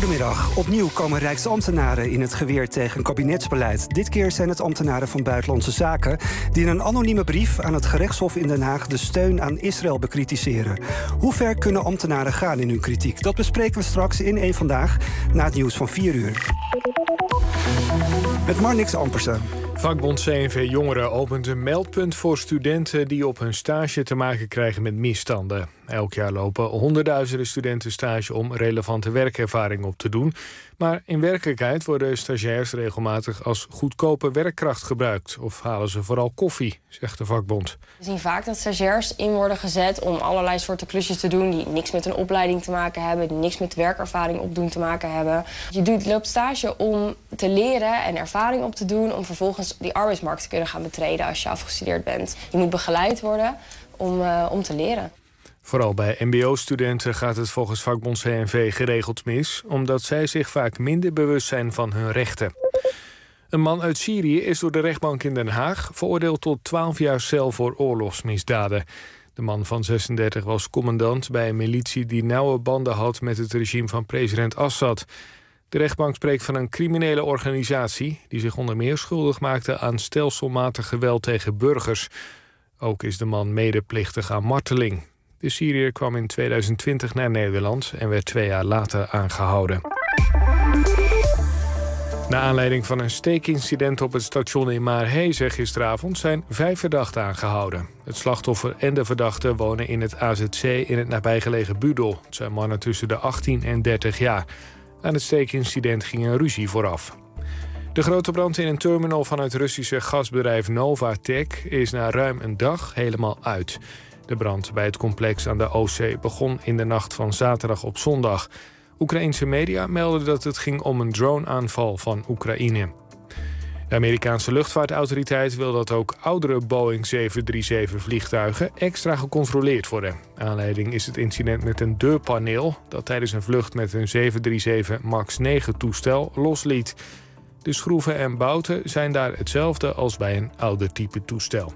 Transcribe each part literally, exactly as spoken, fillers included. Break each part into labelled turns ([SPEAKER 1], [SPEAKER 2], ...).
[SPEAKER 1] Goedemiddag. Opnieuw komen Rijksambtenaren in het geweer tegen kabinetsbeleid. Dit keer zijn het ambtenaren van Buitenlandse Zaken die in een anonieme brief aan het gerechtshof in Den Haag de steun aan Israël bekritiseren. Hoe ver kunnen ambtenaren gaan in hun kritiek? Dat bespreken we straks in één Vandaag na het nieuws van vier uur. Met Marnix Ampersen.
[SPEAKER 2] Vakbond C N V Jongeren opent een meldpunt voor studenten die op hun stage te maken krijgen met misstanden. Elk jaar lopen honderdduizenden studenten stage om relevante werkervaring op te doen. Maar in werkelijkheid worden stagiairs regelmatig als goedkope werkkracht gebruikt. Of halen ze vooral koffie, zegt de vakbond.
[SPEAKER 3] We zien vaak dat stagiairs in worden gezet om allerlei soorten klusjes te doen die niks met een opleiding te maken hebben, die niks met werkervaring opdoen te maken hebben. Je doet, loopt stage om te leren en ervaring op te doen, om vervolgens die arbeidsmarkt te kunnen gaan betreden als je afgestudeerd bent. Je moet begeleid worden om, uh, om te leren.
[SPEAKER 2] Vooral bij mbo-studenten gaat het volgens vakbond C N V geregeld mis, omdat zij zich vaak minder bewust zijn van hun rechten. Een man uit Syrië is door de rechtbank in Den Haag veroordeeld tot twaalf jaar cel voor oorlogsmisdaden. De man van zesendertig was commandant bij een militie die nauwe banden had met het regime van president Assad. De rechtbank spreekt van een criminele organisatie die zich onder meer schuldig maakte aan stelselmatig geweld tegen burgers. Ook is de man medeplichtig aan marteling. De Syriër kwam in tweeduizend twintig naar Nederland en werd twee jaar later aangehouden. Naar aanleiding van een steekincident op het station in Maarhezen gisteravond zijn vijf verdachten aangehouden. Het slachtoffer en de verdachte wonen in het A Z C in het nabijgelegen Budel. Het zijn mannen tussen de achttien en dertig jaar. Aan het steekincident ging een ruzie vooraf. De grote brand in een terminal van het Russische gasbedrijf Novatek is na ruim een dag helemaal uit. De brand bij het complex aan de Oostzee begon in de nacht van zaterdag op zondag. Oekraïense media melden dat het ging om een droneaanval van Oekraïne. De Amerikaanse luchtvaartautoriteit wil dat ook oudere Boeing zeven drie zeven vliegtuigen extra gecontroleerd worden. Aanleiding is het incident met een deurpaneel dat tijdens een vlucht met een zeven drie zeven max negen toestel losliet. De schroeven en bouten zijn daar hetzelfde als bij een ouder type toestel.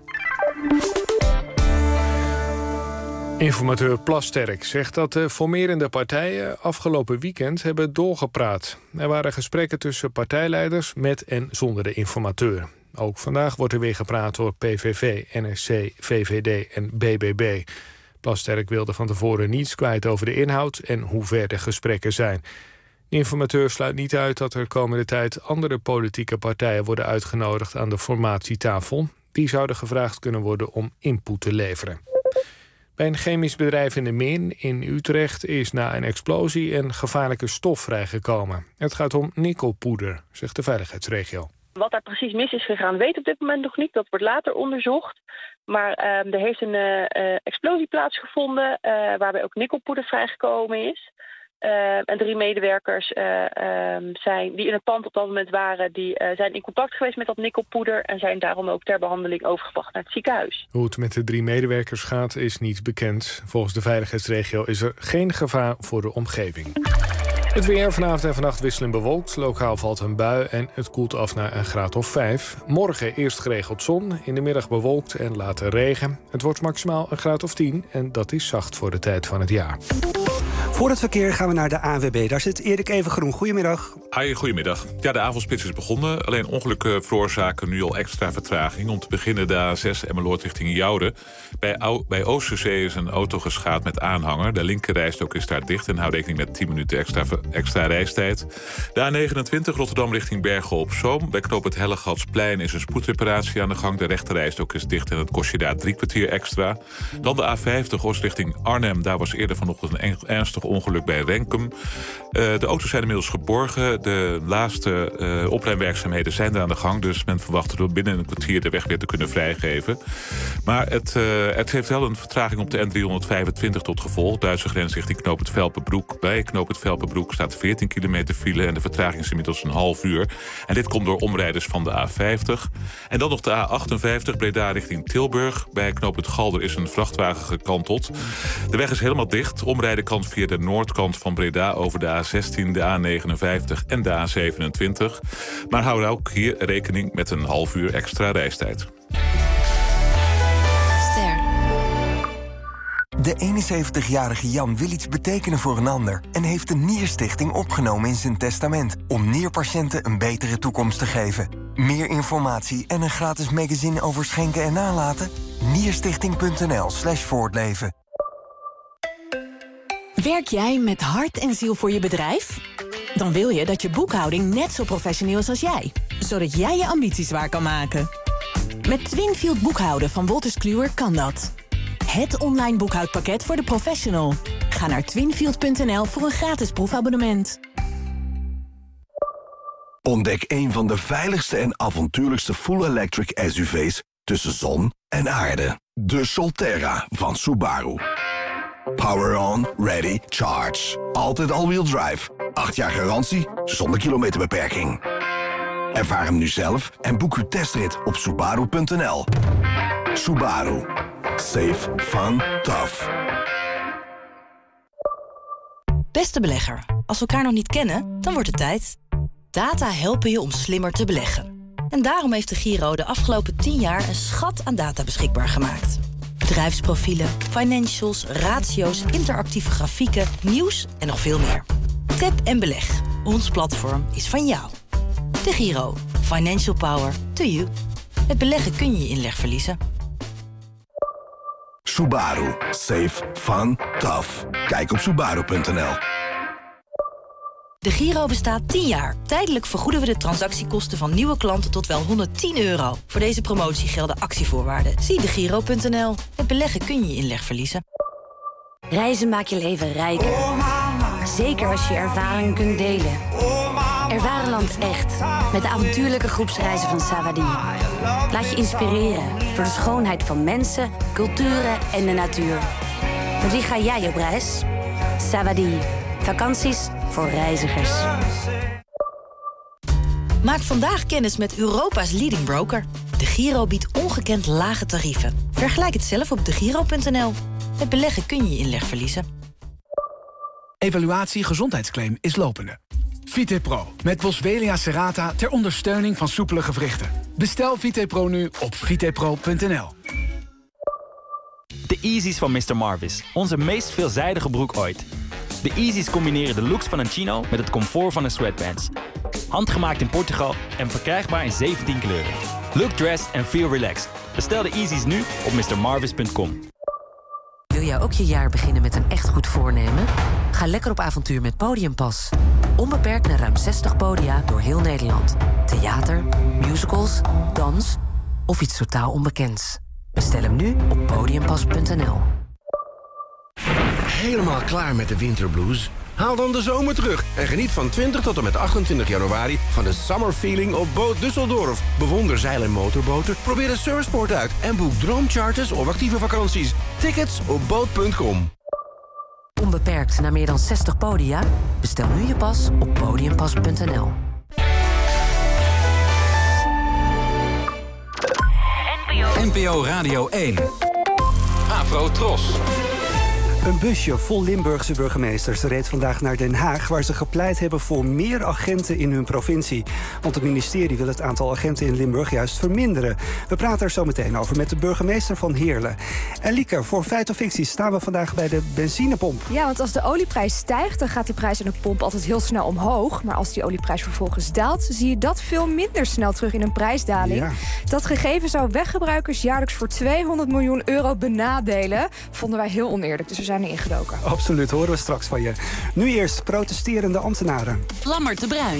[SPEAKER 2] Informateur Plasterk zegt dat de formerende partijen afgelopen weekend hebben doorgepraat. Er waren gesprekken tussen partijleiders met en zonder de informateur. Ook vandaag wordt er weer gepraat door P V V, N S C, V V D en B B B. Plasterk wilde van tevoren niets kwijt over de inhoud en hoe ver de gesprekken zijn. De informateur sluit niet uit dat er komende tijd andere politieke partijen worden uitgenodigd aan de formatietafel. Die zouden gevraagd kunnen worden om input te leveren. Bij een chemisch bedrijf in de Min in Utrecht is na een explosie een gevaarlijke stof vrijgekomen. Het gaat om nikkelpoeder, zegt de veiligheidsregio.
[SPEAKER 4] Wat daar precies mis is gegaan, weet op dit moment nog niet. Dat wordt later onderzocht. Maar uh, er heeft een uh, explosie plaatsgevonden uh, waarbij ook nikkelpoeder vrijgekomen is. Uh, en drie medewerkers uh, uh, zijn, die in het pand op dat moment waren, die uh, zijn in contact geweest met dat nikkelpoeder en zijn daarom ook ter behandeling overgebracht naar het ziekenhuis.
[SPEAKER 2] Hoe het met de drie medewerkers gaat is niet bekend. Volgens de veiligheidsregio is er geen gevaar voor de omgeving. Het weer vanavond en vannacht wisselend bewolkt. Lokaal valt een bui en het koelt af naar een graad of vijf. Morgen eerst geregeld zon, in de middag bewolkt en later regen. Het wordt maximaal een graad of tien en dat is zacht voor de tijd van het jaar.
[SPEAKER 1] Voor het verkeer gaan we naar de A N W B. Daar zit Erik Evengroen. Goedemiddag.
[SPEAKER 5] Hi, goedemiddag. Ja, de avondspits is begonnen. Alleen ongelukken veroorzaken nu al extra vertraging. Om te beginnen de A zes Emmeloord richting Jouden. Bij, Ou- bij Oosterzee is een auto geschaad met aanhanger. De linkerrijstok is daar dicht en hou rekening met tien minuten extra, extra reistijd. De A negenentwintig Rotterdam richting Bergen op Zoom. Bij knoop het Hellegatsplein is een spoedreparatie aan de gang. De rechterrijstok is dicht en het kost je daar drie kwartier extra. Dan de A vijftig Oost richting Arnhem. Daar was eerder vanochtend een ernstig ongeluk bij Renkum. Uh, de auto's zijn inmiddels geborgen. De laatste uh, opruimwerkzaamheden zijn er aan de gang. Dus men verwacht door binnen een kwartier de weg weer te kunnen vrijgeven. Maar het, uh, het heeft wel een vertraging op de N driehonderdvijfentwintig tot gevolg. Duitse grens richting knoop het Velpenbroek. Bij knoop het Velpenbroek staat veertien kilometer file en de vertraging is inmiddels een half uur. En dit komt door omrijders van de A vijftig. En dan nog de A achtenvijftig Breda richting Tilburg. Bij knoop het Galder is een vrachtwagen gekanteld. De weg is helemaal dicht. Omrijden kan via de noordkant van Breda over de A zestien, de A negenenvijftig en de A zevenentwintig. Maar hou ook hier rekening met een half uur extra reistijd.
[SPEAKER 6] De eenenzeventigjarige Jan wil iets betekenen voor een ander en heeft de Nierstichting opgenomen in zijn testament om nierpatiënten een betere toekomst te geven. Meer informatie en een gratis magazine over schenken en nalaten? nierstichting.nl slash voortleven.
[SPEAKER 7] Werk jij met hart en ziel voor je bedrijf? Dan wil je dat je boekhouding net zo professioneel is als jij, zodat jij je ambities waar kan maken. Met Twinfield boekhouden van Wolters Kluwer kan dat. Het online boekhoudpakket voor de professional. Ga naar twinfield punt n l voor een gratis proefabonnement.
[SPEAKER 8] Ontdek een van de veiligste en avontuurlijkste full-electric S U V's tussen zon en aarde. De Solterra van Subaru. Power on, ready, charge. Altijd all-wheel drive. acht jaar garantie, zonder kilometerbeperking. Ervaar hem nu zelf en boek uw testrit op subaru punt n l. Subaru. Safe, fun, tough.
[SPEAKER 9] Beste belegger, als we elkaar nog niet kennen, dan wordt het tijd. Data helpen je om slimmer te beleggen. En daarom heeft de Giro de afgelopen tien jaar een schat aan data beschikbaar gemaakt. Bedrijfsprofielen, financials, ratio's, interactieve grafieken, nieuws en nog veel meer. Tap en beleg. Ons platform is van jou. De Giro. Financial power to you. Met beleggen kun je je inleg verliezen.
[SPEAKER 8] Subaru. Safe, fun, tough. Kijk op subaru punt n l.
[SPEAKER 9] De Giro bestaat tien jaar. Tijdelijk vergoeden we de transactiekosten van nieuwe klanten tot wel honderdtien euro. Voor deze promotie gelden actievoorwaarden. Zie de giro punt n l. Met beleggen kun je je inleg verliezen.
[SPEAKER 10] Reizen maakt je leven rijker. Zeker als je ervaring kunt delen. Ervaar een land echt. Met de avontuurlijke groepsreizen van Savadi. Laat je inspireren door de schoonheid van mensen, culturen en de natuur. Met wie ga jij op reis? Savadi. Vakanties voor reizigers.
[SPEAKER 9] Maak vandaag kennis met Europa's leading broker. De Giro biedt ongekend lage tarieven. Vergelijk het zelf op de giro punt n l. Met beleggen kun je je inleg verliezen.
[SPEAKER 11] Evaluatie gezondheidsclaim is lopende. VitePro met Boswellia serrata ter ondersteuning van soepele gewrichten. Bestel VitePro nu op vitepro punt n l.
[SPEAKER 12] De Yeezys van mister Marvis. Onze meest veelzijdige broek ooit. De Yeezys combineren de looks van een chino met het comfort van een sweatpants. Handgemaakt in Portugal en verkrijgbaar in zeventien kleuren. Look dressed and feel relaxed. Bestel de Yeezys nu op mister marvis punt com.
[SPEAKER 13] Wil jij ook je jaar beginnen met een echt goed voornemen? Ga lekker op avontuur met Podiumpas. Onbeperkt naar ruim zestig podia door heel Nederland. Theater, musicals, dans of iets totaal onbekends. Bestel hem nu op podiumpas punt n l.
[SPEAKER 14] Helemaal klaar met de winterblues? Haal dan de zomer terug en geniet van twintig tot en met achtentwintig januari... van de Summer Feeling op Boot Düsseldorf. Bewonder zeil- en motorboten, probeer de surfsport uit... en boek droomcharters of actieve vakanties. Tickets op boot punt com.
[SPEAKER 13] Onbeperkt naar meer dan zestig podia? Bestel nu je pas op podiumpas punt n l.
[SPEAKER 15] N P O Radio één. Afro Tros.
[SPEAKER 1] Een busje vol Limburgse burgemeesters reed vandaag naar Den Haag... waar ze gepleit hebben voor meer agenten in hun provincie. Want het ministerie wil het aantal agenten in Limburg juist verminderen. We praten er zo meteen over met de burgemeester van Heerlen. En Lieke, voor Feit of Fictie staan we vandaag bij de benzinepomp.
[SPEAKER 16] Ja, want als de olieprijs stijgt, dan gaat die prijs aan de pomp altijd heel snel omhoog. Maar als die olieprijs vervolgens daalt, zie je dat veel minder snel terug in een prijsdaling. Ja. Dat gegeven zou weggebruikers jaarlijks voor tweehonderd miljoen euro benadelen. Vonden wij heel oneerlijk, dus we zijn er ingedoken.
[SPEAKER 1] Absoluut, horen we straks van je. Nu eerst protesterende ambtenaren.
[SPEAKER 7] Lammert de Bruin.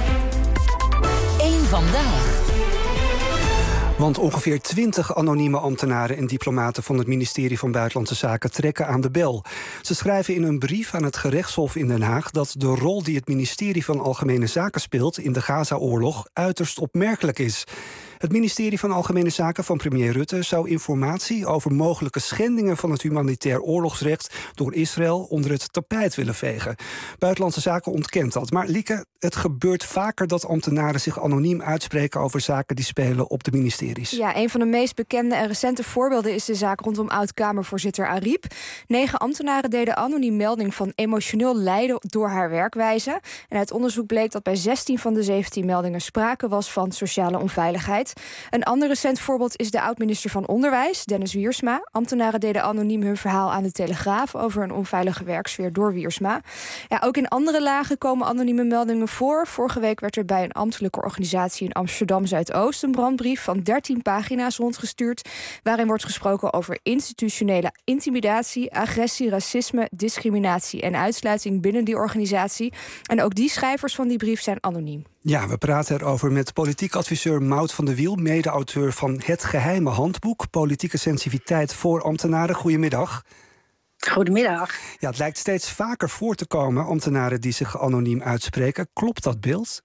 [SPEAKER 7] Eén vandaag.
[SPEAKER 1] Want ongeveer twintig anonieme ambtenaren en diplomaten van het ministerie van Buitenlandse Zaken trekken aan de bel. Ze schrijven in een brief aan het gerechtshof in Den Haag dat de rol die het ministerie van Algemene Zaken speelt in de Gaza-oorlog uiterst opmerkelijk is. Het ministerie van Algemene Zaken van premier Rutte zou informatie over mogelijke schendingen van het humanitair oorlogsrecht door Israël onder het tapijt willen vegen. Buitenlandse Zaken ontkent dat. Maar Lieke, het gebeurt vaker dat ambtenaren zich anoniem uitspreken over zaken die spelen op de ministeries.
[SPEAKER 16] Ja, een van de meest bekende en recente voorbeelden is de zaak rondom oud-Kamervoorzitter Ariep. Negen ambtenaren deden anoniem melding van emotioneel lijden door haar werkwijze. En uit onderzoek bleek dat bij zestien van de zeventien meldingen sprake was van sociale onveiligheid. beleid. Een ander recent voorbeeld is de oud-minister van Onderwijs, Dennis Wiersma. Ambtenaren deden anoniem hun verhaal aan de Telegraaf over een onveilige werksfeer door Wiersma. Ja, ook in andere lagen komen anonieme meldingen voor. Vorige week werd er bij een ambtelijke organisatie in Amsterdam-Zuidoost een brandbrief van dertien pagina's rondgestuurd, waarin wordt gesproken over institutionele intimidatie, agressie, racisme, discriminatie en uitsluiting binnen die organisatie. En ook die schrijvers van die brief zijn anoniem.
[SPEAKER 1] Ja, we praten erover met politiek adviseur Maud van der Wiel, mede-auteur van Het Geheime Handboek, Politieke Sensitiviteit voor ambtenaren. Goedemiddag.
[SPEAKER 17] Goedemiddag.
[SPEAKER 1] Ja, het lijkt steeds vaker voor te komen, ambtenaren die zich anoniem uitspreken. Klopt dat beeld?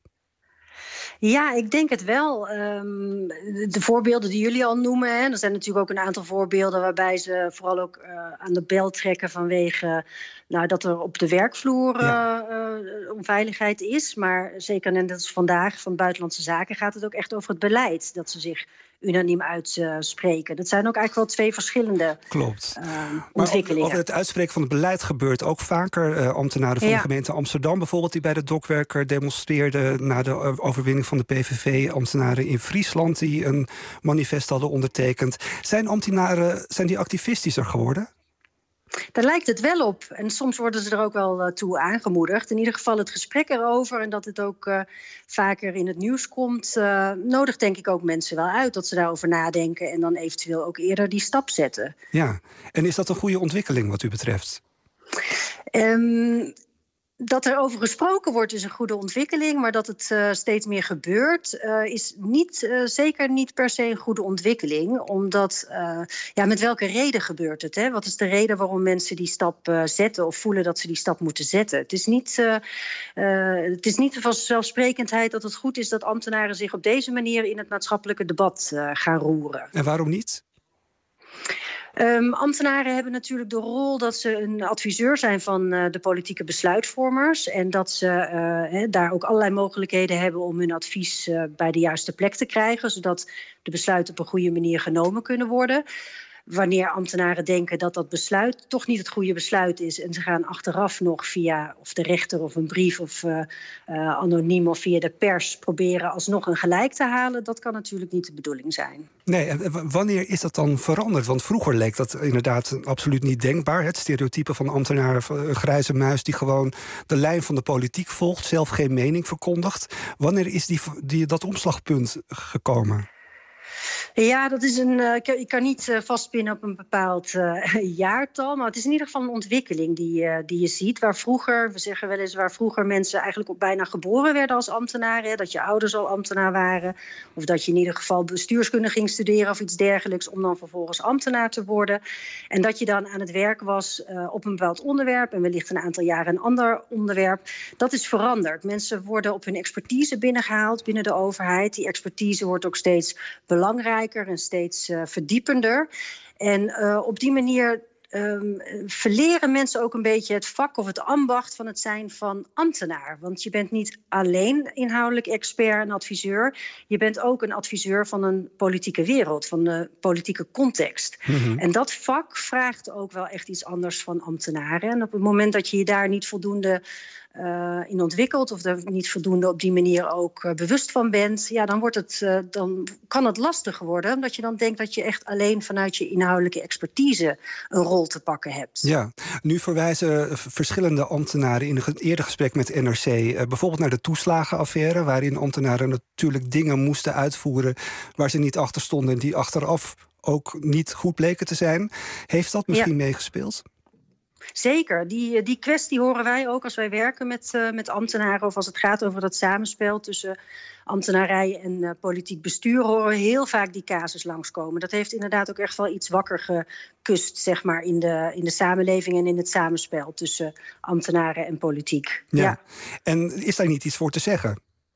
[SPEAKER 17] Ja, ik denk het wel. Um, de voorbeelden die jullie al noemen, hè, er zijn natuurlijk ook een aantal voorbeelden waarbij ze vooral ook uh, aan de bel trekken vanwege nou, dat er op de werkvloer ja. uh, uh, onveiligheid is. Maar zeker net als vandaag van Buitenlandse Zaken gaat het ook echt over het beleid, dat ze zich unaniem uitspreken. Dat zijn ook eigenlijk wel twee verschillende
[SPEAKER 1] Klopt.
[SPEAKER 17] Uh, ontwikkelingen.
[SPEAKER 1] Maar over het uitspreken van het beleid gebeurt ook vaker. Uh, ambtenaren van ja. de gemeente Amsterdam bijvoorbeeld, die bij de dokwerker demonstreerden na de overwinning van de P V V. Ambtenaren in Friesland die een manifest hadden ondertekend. Zijn ambtenaren, zijn die activistischer geworden?
[SPEAKER 17] Daar lijkt het wel op. En soms worden ze er ook wel uh, toe aangemoedigd. In ieder geval het gesprek erover en dat het ook uh, vaker in het nieuws komt, Uh, nodigt denk ik ook mensen wel uit dat ze daarover nadenken en dan eventueel ook eerder die stap zetten.
[SPEAKER 1] Ja, en is dat een goede ontwikkeling wat u betreft?
[SPEAKER 17] Um, Dat er over gesproken wordt is een goede ontwikkeling, maar dat het uh, steeds meer gebeurt uh, is niet, uh, zeker niet per se een goede ontwikkeling. Omdat, uh, ja, met welke reden gebeurt het? Hè? Wat is de reden waarom mensen die stap uh, zetten of voelen dat ze die stap moeten zetten? Het is niet, uh, uh, het is niet de vanzelfsprekendheid dat het goed is dat ambtenaren zich op deze manier in het maatschappelijke debat uh, gaan roeren.
[SPEAKER 1] En waarom niet?
[SPEAKER 17] Um, ambtenaren hebben natuurlijk de rol dat ze een adviseur zijn van uh, de politieke besluitvormers. En dat ze uh, he, daar ook allerlei mogelijkheden hebben om hun advies uh, bij de juiste plek te krijgen, zodat de besluiten op een goede manier genomen kunnen worden. Wanneer ambtenaren denken dat dat besluit toch niet het goede besluit is en ze gaan achteraf nog via of de rechter of een brief of uh, uh, anoniem of via de pers proberen alsnog een gelijk te halen, dat kan natuurlijk niet de bedoeling zijn.
[SPEAKER 1] Nee, en wanneer is dat dan veranderd? Want vroeger leek dat inderdaad absoluut niet denkbaar. Het stereotype van ambtenaren, een grijze muis die gewoon de lijn van de politiek volgt, zelf geen mening verkondigt. Wanneer is die, die, dat omslagpunt gekomen?
[SPEAKER 17] Ja, dat is een. Uh, ik kan niet uh, vastpinnen op een bepaald uh, jaartal, maar het is in ieder geval een ontwikkeling die, uh, die je ziet. Waar vroeger, we zeggen wel eens, waar vroeger mensen eigenlijk op bijna geboren werden als ambtenaren, hè, dat je ouders al ambtenaar waren, of dat je in ieder geval bestuurskunde ging studeren of iets dergelijks, om dan vervolgens ambtenaar te worden. En dat je dan aan het werk was uh, op een bepaald onderwerp en wellicht een aantal jaren een ander onderwerp. Dat is veranderd. Mensen worden op hun expertise binnengehaald binnen de overheid. Die expertise wordt ook steeds belangrijker en steeds uh, verdiepender. En uh, op die manier um, verleren mensen ook een beetje het vak of het ambacht van het zijn van ambtenaar. Want je bent niet alleen inhoudelijk expert en adviseur. Je bent ook een adviseur van een politieke wereld, van de politieke context. Mm-hmm. En dat vak vraagt ook wel echt iets anders van ambtenaren. En op het moment dat je je daar niet voldoende Uh, in ontwikkelt of er niet voldoende op die manier ook uh, bewust van bent, ja, dan, wordt het, uh, dan kan het lastig worden, omdat je dan denkt dat je echt alleen vanuit je inhoudelijke expertise een rol te pakken hebt.
[SPEAKER 1] Ja, nu verwijzen verschillende ambtenaren in een eerder gesprek met N R C uh, bijvoorbeeld naar de toeslagenaffaire, waarin ambtenaren natuurlijk dingen moesten uitvoeren waar ze niet achter stonden en die achteraf ook niet goed bleken te zijn. Heeft dat misschien ja. meegespeeld?
[SPEAKER 17] Zeker, die, die kwestie horen wij ook als wij werken met, uh, met ambtenaren, of als het gaat over dat samenspel tussen ambtenarij en uh, politiek bestuur, horen we heel vaak die casus langskomen. Dat heeft inderdaad ook echt wel iets wakker gekust, zeg maar, in de, in de samenleving en in het samenspel tussen ambtenaren en politiek.
[SPEAKER 1] Ja.
[SPEAKER 17] Ja.
[SPEAKER 1] En is daar niet iets voor te zeggen?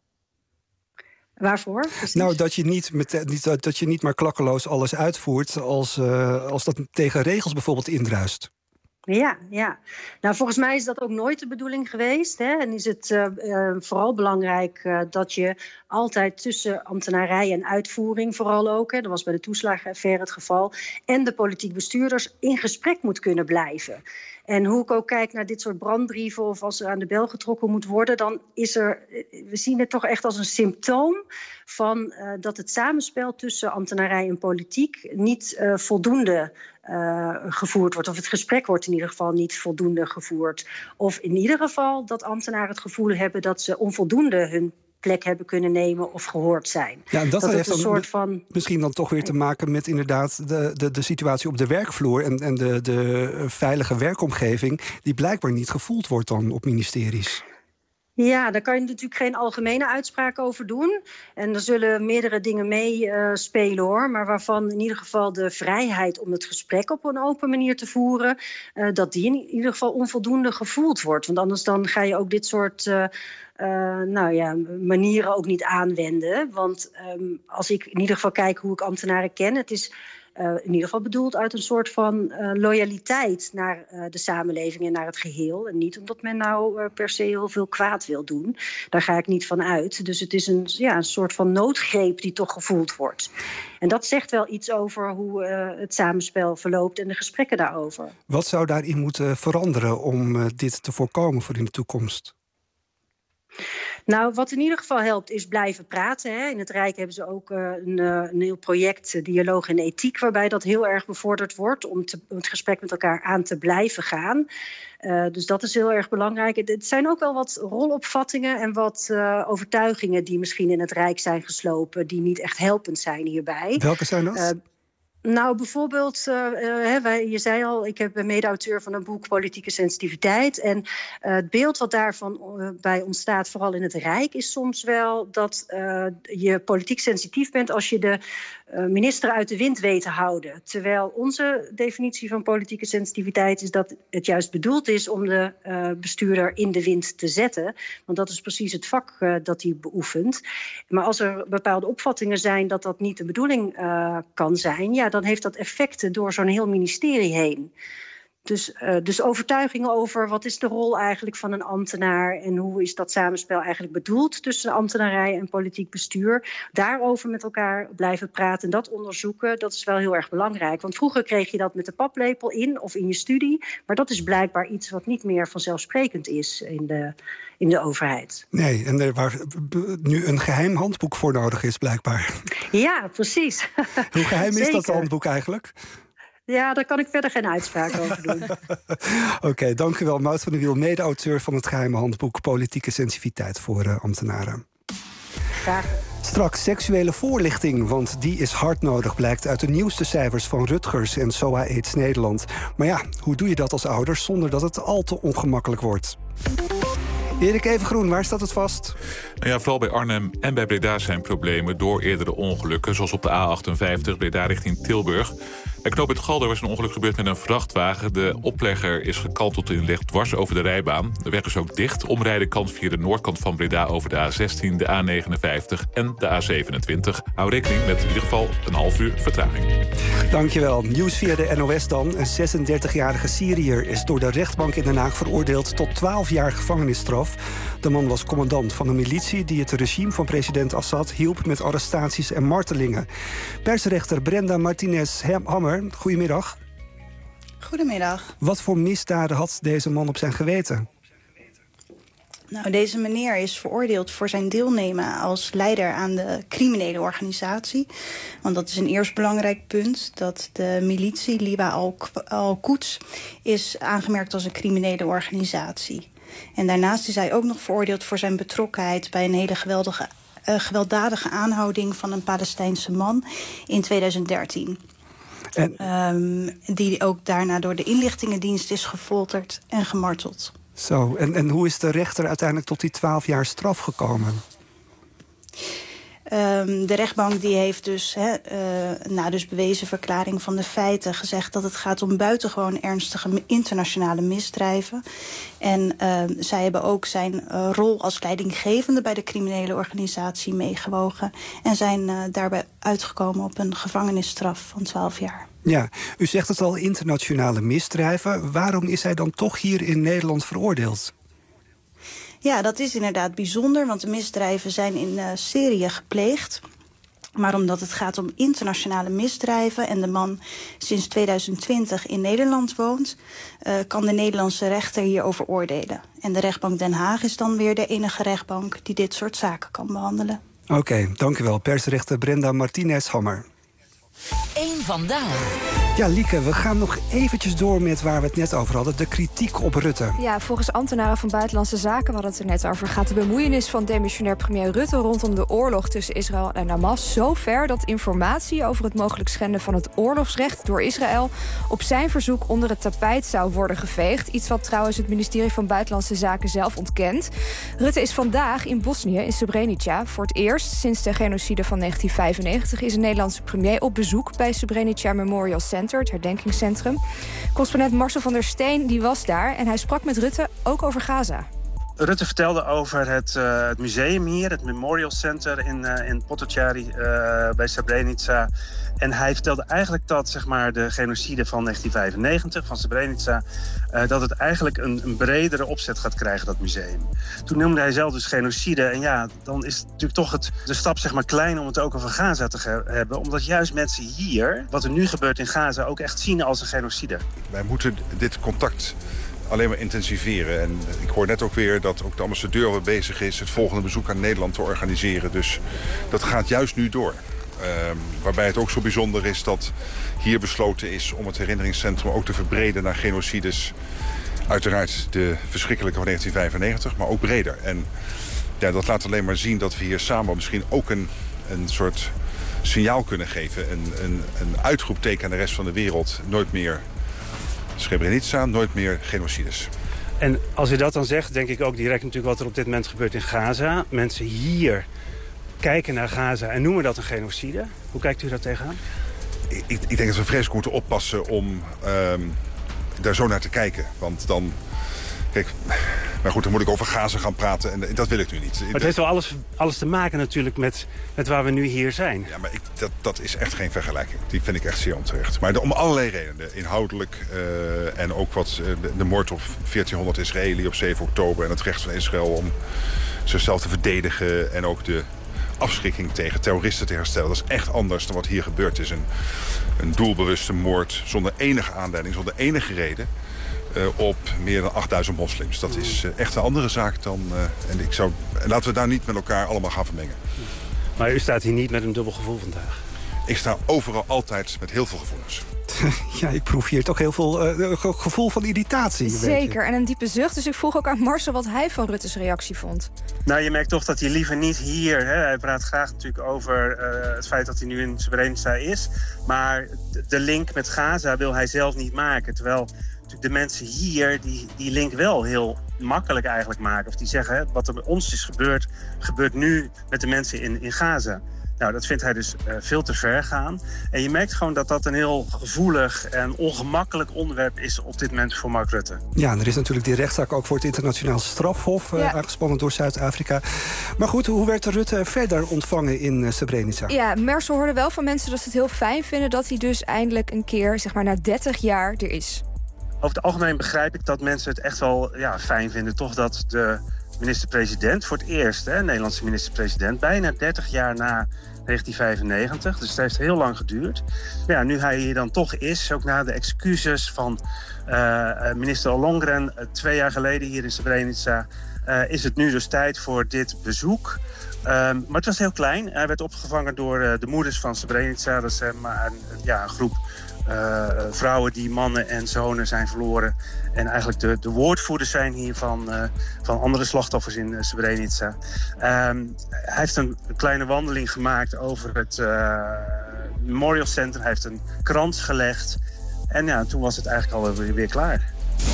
[SPEAKER 17] Waarvoor? Precies.
[SPEAKER 1] Nou, dat je niet, met, niet, dat je niet maar klakkeloos alles uitvoert als, uh, als dat tegen regels bijvoorbeeld indruist.
[SPEAKER 17] Ja, ja. Nou, volgens mij is dat ook nooit de bedoeling geweest. Hè? En is het uh, uh, vooral belangrijk uh, dat je altijd tussen ambtenarij en uitvoering, vooral ook, hè, dat was bij de toeslagenaffaire het geval, en de politiek bestuurders in gesprek moet kunnen blijven. En hoe ik ook kijk naar dit soort brandbrieven of als er aan de bel getrokken moet worden, dan is er, we zien het toch echt als een symptoom van uh, dat het samenspel tussen ambtenarij en politiek niet uh, voldoende uh, gevoerd wordt. Of het gesprek wordt in ieder geval niet voldoende gevoerd. Of in ieder geval dat ambtenaren het gevoel hebben dat ze onvoldoende hun plek hebben kunnen nemen of gehoord zijn.
[SPEAKER 1] Ja, en dat,
[SPEAKER 17] dat
[SPEAKER 1] heeft
[SPEAKER 17] een
[SPEAKER 1] dan
[SPEAKER 17] soort van
[SPEAKER 1] misschien dan toch weer te maken met inderdaad de, de, de situatie op de werkvloer en, en de, de veilige werkomgeving die blijkbaar niet gevoeld wordt dan op ministeries.
[SPEAKER 17] Ja, daar kan je natuurlijk geen algemene uitspraak over doen. En er zullen meerdere dingen meespelen uh, hoor. Maar waarvan in ieder geval de vrijheid om het gesprek op een open manier te voeren, Uh, dat die in ieder geval onvoldoende gevoeld wordt. Want anders dan ga je ook dit soort Uh, Uh, nou ja, manieren ook niet aanwenden. Want um, als ik in ieder geval kijk hoe ik ambtenaren ken, het is uh, in ieder geval bedoeld uit een soort van uh, loyaliteit naar uh, de samenleving en naar het geheel. En niet omdat men nou uh, per se heel veel kwaad wil doen. Daar ga ik niet van uit. Dus het is een, ja, een soort van noodgreep die toch gevoeld wordt. En dat zegt wel iets over hoe uh, het samenspel verloopt en de gesprekken daarover.
[SPEAKER 1] Wat zou daarin moeten veranderen om uh, dit te voorkomen voor in de toekomst?
[SPEAKER 17] Nou, wat in ieder geval helpt is blijven praten. Hè. In het Rijk hebben ze ook uh, een, uh, een heel project, uh, Dialoog en Ethiek, waarbij dat heel erg bevorderd wordt om, te, om het gesprek met elkaar aan te blijven gaan. Uh, dus dat is heel erg belangrijk. Het zijn ook wel wat rolopvattingen en wat uh, overtuigingen die misschien in het Rijk zijn geslopen, die niet echt helpend zijn hierbij.
[SPEAKER 1] Welke zijn dat? Uh,
[SPEAKER 17] Nou, bijvoorbeeld, uh, uh, wij, je zei al, ik ben mede-auteur van een boek Politieke Sensitiviteit. En uh, het beeld wat daarvan uh, bij ontstaat, vooral in het Rijk, is soms wel dat uh, je politiek sensitief bent als je de uh, minister uit de wind weet te houden. Terwijl onze definitie van politieke sensitiviteit is dat het juist bedoeld is om de uh, bestuurder in de wind te zetten. Want dat is precies het vak uh, dat hij beoefent. Maar als er bepaalde opvattingen zijn dat dat niet de bedoeling uh, kan zijn, ja, dan heeft dat effecten door zo'n heel ministerie heen. Dus, uh, dus overtuigingen over wat is de rol eigenlijk van een ambtenaar en hoe is dat samenspel eigenlijk bedoeld tussen ambtenarij en politiek bestuur. Daarover met elkaar blijven praten en dat onderzoeken, dat is wel heel erg belangrijk. Want vroeger kreeg je dat met de paplepel in of in je studie, maar dat is blijkbaar iets wat niet meer vanzelfsprekend is in de, in de overheid.
[SPEAKER 1] Nee, en er waar nu een geheim handboek voor nodig is blijkbaar.
[SPEAKER 17] Ja, precies.
[SPEAKER 1] Hoe geheim is
[SPEAKER 17] Zeker.
[SPEAKER 1] dat handboek eigenlijk?
[SPEAKER 17] Ja, daar kan ik verder geen uitspraak over doen.
[SPEAKER 1] Oké, okay, dank u wel. Maud van der Wiel, mede-auteur van het geheime handboek Politieke Sensitiviteit voor uh, ambtenaren.
[SPEAKER 17] Graag.
[SPEAKER 1] Straks seksuele voorlichting, want die is hard nodig, blijkt uit de nieuwste cijfers van Rutgers en S O A AIDS Nederland. Maar ja, hoe doe je dat als ouders zonder dat het al te ongemakkelijk wordt? Erik Evengroen, waar staat het vast?
[SPEAKER 5] Nou ja, vooral bij Arnhem en bij Breda zijn problemen door eerdere ongelukken, zoals op de A achtenvijftig Breda richting Tilburg. Bij knooppunt Galder was een ongeluk gebeurd met een vrachtwagen. De oplegger is gekanteld en ligt dwars over de rijbaan. De weg is ook dicht. Omrijden kan via de noordkant van Breda over de A zestien, de A negenenvijftig en de A zevenentwintig. Hou rekening met in ieder geval een half uur vertraging.
[SPEAKER 1] Dankjewel. Nieuws via de N O S dan. Een zesendertigjarige Syriër is door de rechtbank in Den Haag veroordeeld tot twaalf jaar gevangenisstraf. De man was commandant van een militie die het regime van president Assad hielp met arrestaties en martelingen. Persrechter Brenda Martinez-Hammer, goedemiddag.
[SPEAKER 18] Goedemiddag.
[SPEAKER 1] Wat voor misdaden had deze man op zijn geweten?
[SPEAKER 18] Nou, deze meneer is veroordeeld voor zijn deelnemen als leider aan de criminele organisatie. Want dat is een eerst belangrijk punt, dat de militie Liwa al-Quds is aangemerkt als een criminele organisatie. En daarnaast is hij ook nog veroordeeld voor zijn betrokkenheid bij een hele geweldige, uh, gewelddadige aanhouding van een Palestijnse man in tweeduizend dertien. En... Um, die ook daarna door de inlichtingendienst is gefolterd en gemarteld.
[SPEAKER 1] Zo, en, en hoe is de rechter uiteindelijk tot die twaalf jaar straf gekomen?
[SPEAKER 18] Um, de rechtbank die heeft dus, he, uh, na dus bewezen verklaring van de feiten, gezegd dat het gaat om buitengewoon ernstige internationale misdrijven. En uh, zij hebben ook zijn uh, rol als leidinggevende bij de criminele organisatie meegewogen en zijn uh, daarbij uitgekomen op een gevangenisstraf van twaalf jaar.
[SPEAKER 1] Ja, u zegt het al, internationale misdrijven. Waarom is hij dan toch hier in Nederland veroordeeld?
[SPEAKER 18] Ja, dat is inderdaad bijzonder, want de misdrijven zijn in uh, Syrië gepleegd. Maar omdat het gaat om internationale misdrijven en de man sinds tweeduizend twintig in Nederland woont, uh, kan de Nederlandse rechter hierover oordelen. En de rechtbank Den Haag is dan weer de enige rechtbank die dit soort zaken kan behandelen.
[SPEAKER 1] Oké, okay, dank u wel. Persrechter Brenda Martinez-Hammer.
[SPEAKER 7] Eén vandaag.
[SPEAKER 1] Ja, Lieke, we gaan nog eventjes door met waar we het net over hadden. De kritiek op Rutte.
[SPEAKER 16] Ja, volgens ambtenaren van Buitenlandse Zaken, we hadden het er net over, gaat de bemoeienis van demissionair premier Rutte rondom de oorlog tussen Israël en Hamas zo ver dat informatie over het mogelijk schenden van het oorlogsrecht door Israël op zijn verzoek onder het tapijt zou worden geveegd. Iets wat trouwens het ministerie van Buitenlandse Zaken zelf ontkent. Rutte is vandaag in Bosnië, in Srebrenica. Voor het eerst sinds de genocide van negentien vijfennegentig is een Nederlandse premier op bezoek bij Srebrenica Memorial Center, het herdenkingscentrum. Correspondent Marcel van der Steen die was daar en hij sprak met Rutte ook over Gaza.
[SPEAKER 19] Rutte vertelde over het, uh, het museum hier, het Memorial Center in, uh, in Potocari uh, bij Srebrenica. En hij vertelde eigenlijk dat zeg maar, de genocide van negentien vijfennegentig, van Srebrenica, uh, dat het eigenlijk een, een bredere opzet gaat krijgen, dat museum. Toen noemde hij zelf dus genocide. En ja, dan is het natuurlijk toch het, de stap zeg maar, klein om het ook over Gaza te ge- hebben. Omdat juist mensen hier, wat er nu gebeurt in Gaza, ook echt zien als een genocide.
[SPEAKER 20] Wij moeten dit contact alleen maar intensiveren. En ik hoor net ook weer dat ook de ambassadeur weer bezig is het volgende bezoek aan Nederland te organiseren. Dus dat gaat juist nu door. Uh, waarbij het ook zo bijzonder is dat hier besloten is om het herinneringscentrum ook te verbreden naar genocides. Uiteraard de verschrikkelijke van negentien vijfennegentig, maar ook breder. En ja, dat laat alleen maar zien dat we hier samen misschien ook een, een soort signaal kunnen geven. Een, een, een uitroepteken aan de rest van de wereld. Nooit meer Srebrenica, nooit meer genocides.
[SPEAKER 19] En als u dat dan zegt, denk ik ook direct natuurlijk wat er op dit moment gebeurt in Gaza. Mensen hier kijken naar Gaza en noemen dat een genocide. Hoe kijkt u daar tegenaan?
[SPEAKER 20] Ik, ik denk dat we vreselijk moeten oppassen om um, daar zo naar te kijken. Want dan... Kijk, maar goed, dan moet ik over Gaza gaan praten en dat wil ik nu niet.
[SPEAKER 19] Maar het heeft wel alles, alles te maken natuurlijk met, met waar we nu hier zijn.
[SPEAKER 20] Ja, maar ik, dat, dat is echt geen vergelijking. Die vind ik echt zeer onterecht. Maar de, om allerlei redenen. Inhoudelijk uh, en ook wat uh, de, de moord op veertienhonderd Israëli op zeven oktober... en het recht van Israël om zichzelf te verdedigen en ook de afschrikking tegen terroristen te herstellen. Dat is echt anders dan wat hier gebeurd is. Een, een doelbewuste moord zonder enige aanleiding, zonder enige reden. Uh, op meer dan achtduizend moslims. Dat is uh, echt een andere zaak dan... Uh, en ik zou, laten we daar niet met elkaar allemaal gaan vermengen.
[SPEAKER 19] Maar u staat hier niet met een dubbel gevoel vandaag?
[SPEAKER 20] Ik sta overal altijd met heel veel gevoelens.
[SPEAKER 1] Ja, ik proef hier toch heel veel uh, gevoel van irritatie.
[SPEAKER 16] Zeker, en een diepe zucht. Dus ik vroeg ook aan Marcel wat hij van Rutte's reactie vond.
[SPEAKER 19] Nou, je merkt toch dat hij liever niet hier... Hè, hij praat graag natuurlijk over uh, het feit dat hij nu in Srebrenica is. Maar de link met Gaza wil hij zelf niet maken. Terwijl de mensen hier die, die link wel heel makkelijk eigenlijk maken. Of die zeggen, hè, wat er met ons is gebeurd, gebeurt nu met de mensen in, in Gaza. Nou, dat vindt hij dus uh, veel te ver gaan. En je merkt gewoon dat dat een heel gevoelig en ongemakkelijk onderwerp is op dit moment voor Mark Rutte.
[SPEAKER 1] Ja, en er is natuurlijk die rechtszaak ook voor het internationaal strafhof uh, ja. aangespannen door Zuid-Afrika. Maar goed, hoe werd Rutte verder ontvangen in uh, Srebrenica?
[SPEAKER 16] Ja, Mercel hoorde wel van mensen dat ze het heel fijn vinden dat hij dus eindelijk een keer, zeg maar na dertig jaar, er is.
[SPEAKER 19] Over het algemeen begrijp ik dat mensen het echt wel ja, fijn vinden. Toch dat de minister-president voor het eerst, hè, Nederlandse minister-president, bijna dertig jaar na negentien vijfennegentig. Dus het heeft heel lang geduurd. Maar ja, nu hij hier dan toch is, ook na de excuses van uh, minister Ollongren uh, twee jaar geleden hier in Srebrenica, uh, is het nu dus tijd voor dit bezoek. Um, maar het was heel klein. Hij werd opgevangen door uh, de moeders van Srebrenica. Dat is uh, maar een, ja, een groep Uh, vrouwen die mannen en zonen zijn verloren. En eigenlijk de, de woordvoerders zijn hier van, uh, van andere slachtoffers in uh, Srebrenica. Um, hij heeft een, een kleine wandeling gemaakt over het uh, Memorial Center. Hij heeft een krans gelegd. En ja, toen was het eigenlijk alweer weer klaar.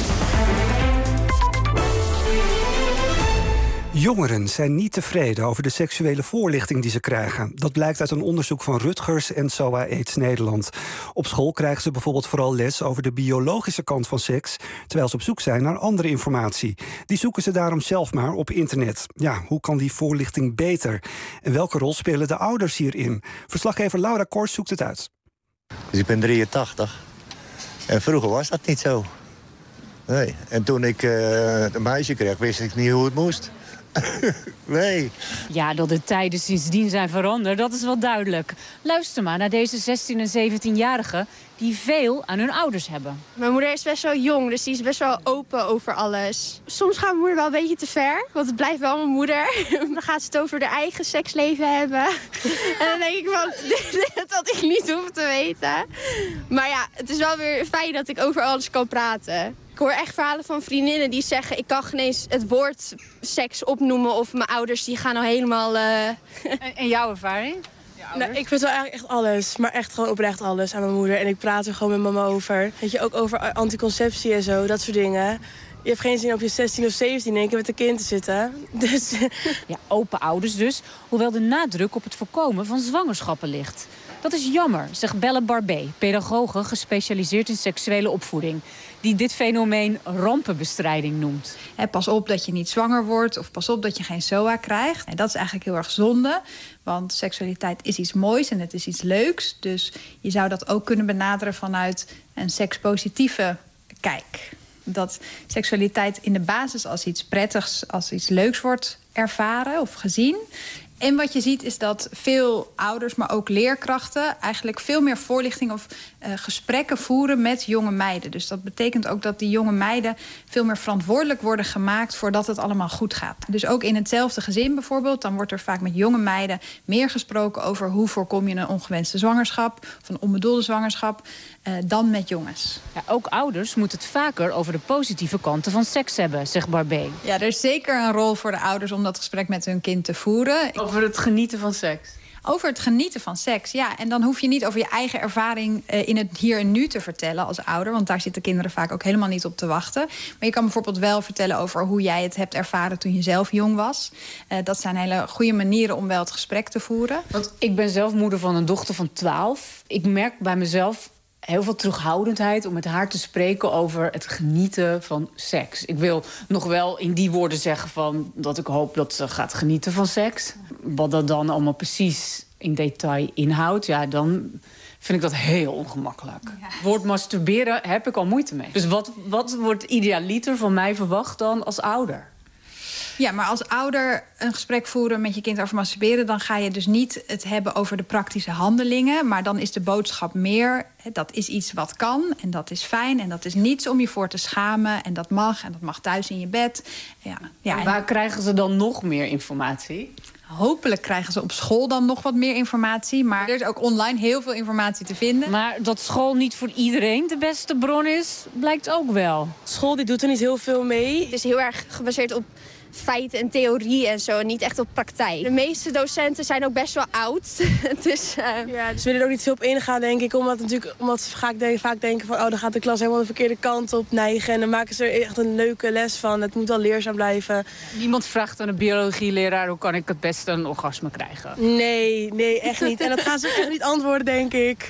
[SPEAKER 1] Jongeren zijn niet tevreden over de seksuele voorlichting die ze krijgen. Dat blijkt uit een onderzoek van Rutgers en S O A AIDS Nederland. Op school krijgen ze bijvoorbeeld vooral les over de biologische kant van seks, terwijl ze op zoek zijn naar andere informatie. Die zoeken ze daarom zelf maar op internet. Ja, hoe kan die voorlichting beter? En welke rol spelen de ouders hierin? Verslaggever Laura Kors zoekt het uit.
[SPEAKER 21] Dus ik ben drieëntachtig. En vroeger was dat niet zo. Nee. En toen ik uh, een meisje kreeg, wist ik niet hoe het moest. Nee.
[SPEAKER 22] Ja, dat de tijden sindsdien zijn veranderd, dat is wel duidelijk. Luister maar naar deze zestien- en zeventienjarigen die veel aan hun ouders hebben.
[SPEAKER 23] Mijn moeder is best wel jong, dus die is best wel open over alles. Soms gaat mijn moeder wel een beetje te ver, want het blijft wel mijn moeder. Dan gaat ze het over haar eigen seksleven hebben. En dan denk ik van, dit had ik niet hoeven te weten. Maar ja, het is wel weer fijn dat ik over alles kan praten. Ik hoor echt verhalen van vriendinnen die zeggen... ik kan geen eens het woord seks opnoemen of mijn ouders die gaan al helemaal... Uh...
[SPEAKER 22] En, en jouw ervaring?
[SPEAKER 24] Nou, ik vertel eigenlijk echt alles, maar echt gewoon oprecht alles aan mijn moeder. En ik praat er gewoon met mama over. Weet je, ook over anticonceptie en zo, dat soort dingen. Je hebt geen zin op je zestien of zeventien in één keer met een kind te zitten. Dus...
[SPEAKER 22] Ja, open ouders dus, hoewel de nadruk op het voorkomen van zwangerschappen ligt. Dat is jammer, zegt Belle Barbé, pedagoge gespecialiseerd in seksuele opvoeding, die dit fenomeen rampenbestrijding noemt.
[SPEAKER 25] He, pas op dat je niet zwanger wordt of pas op dat je geen S O A krijgt. En dat is eigenlijk heel erg zonde, want seksualiteit is iets moois en het is iets leuks. Dus je zou dat ook kunnen benaderen vanuit een sekspositieve kijk. Dat seksualiteit in de basis als iets prettigs, als iets leuks wordt ervaren of gezien. En wat je ziet is dat veel ouders, maar ook leerkrachten... eigenlijk veel meer voorlichting of uh, gesprekken voeren met jonge meiden. Dus dat betekent ook dat die jonge meiden veel meer verantwoordelijk worden gemaakt... voordat het allemaal goed gaat. Dus ook in hetzelfde gezin bijvoorbeeld... dan wordt er vaak met jonge meiden meer gesproken over... hoe voorkom je een ongewenste zwangerschap of een onbedoelde zwangerschap... Uh, dan met jongens.
[SPEAKER 22] Ja, ook ouders moeten het vaker over de positieve kanten van seks hebben, zegt Barbé.
[SPEAKER 25] Ja, er is zeker een rol voor de ouders om dat gesprek met hun kind te voeren.
[SPEAKER 22] Over het genieten van seks?
[SPEAKER 25] Over het genieten van seks, ja. En dan hoef je niet over je eigen ervaring uh, in het hier en nu te vertellen als ouder. Want daar zitten kinderen vaak ook helemaal niet op te wachten. Maar je kan bijvoorbeeld wel vertellen over hoe jij het hebt ervaren toen je zelf jong was. Uh, dat zijn hele goede manieren om wel het gesprek te voeren.
[SPEAKER 22] Want ik ben zelf moeder van een dochter van twaalf. Ik merk bij mezelf heel veel terughoudendheid om met haar te spreken over het genieten van seks. Ik wil nog wel in die woorden zeggen van dat ik hoop dat ze gaat genieten van seks. Wat dat dan allemaal precies in detail inhoudt, ja, dan vind ik dat heel ongemakkelijk. Ja. Het woord masturberen heb ik al moeite mee. Dus wat, wat wordt idealiter van mij verwacht dan als ouder?
[SPEAKER 25] Ja, maar als ouder een gesprek voeren met je kind over masturberen... dan ga je dus niet het hebben over de praktische handelingen... maar dan is de boodschap meer, dat is iets wat kan en dat is fijn... en dat is niets om je voor te schamen en dat mag en dat mag thuis in je bed. Ja, ja,
[SPEAKER 22] en waar en... krijgen ze dan nog meer informatie?
[SPEAKER 25] Hopelijk krijgen ze op school dan nog wat meer informatie. Maar er is ook online heel veel informatie te vinden.
[SPEAKER 22] Maar dat school niet voor iedereen de beste bron is, blijkt ook wel.
[SPEAKER 24] School die doet er niet heel veel mee.
[SPEAKER 23] Het is heel erg gebaseerd op feiten en theorie en zo, en niet echt op praktijk. De meeste docenten zijn ook best wel oud. dus, uh...
[SPEAKER 24] ja, dus we willen er ook niet veel op ingaan, denk ik. Omdat, natuurlijk, omdat ze vaak, denk, vaak denken van, oh, dan gaat de klas helemaal de verkeerde kant op neigen. En dan maken ze er echt een leuke les van. Het moet wel leerzaam blijven.
[SPEAKER 22] Niemand vraagt aan een biologieleraar, hoe kan ik het beste een orgasme krijgen?
[SPEAKER 24] Nee, nee, echt niet. En dat gaan ze echt niet antwoorden, denk ik.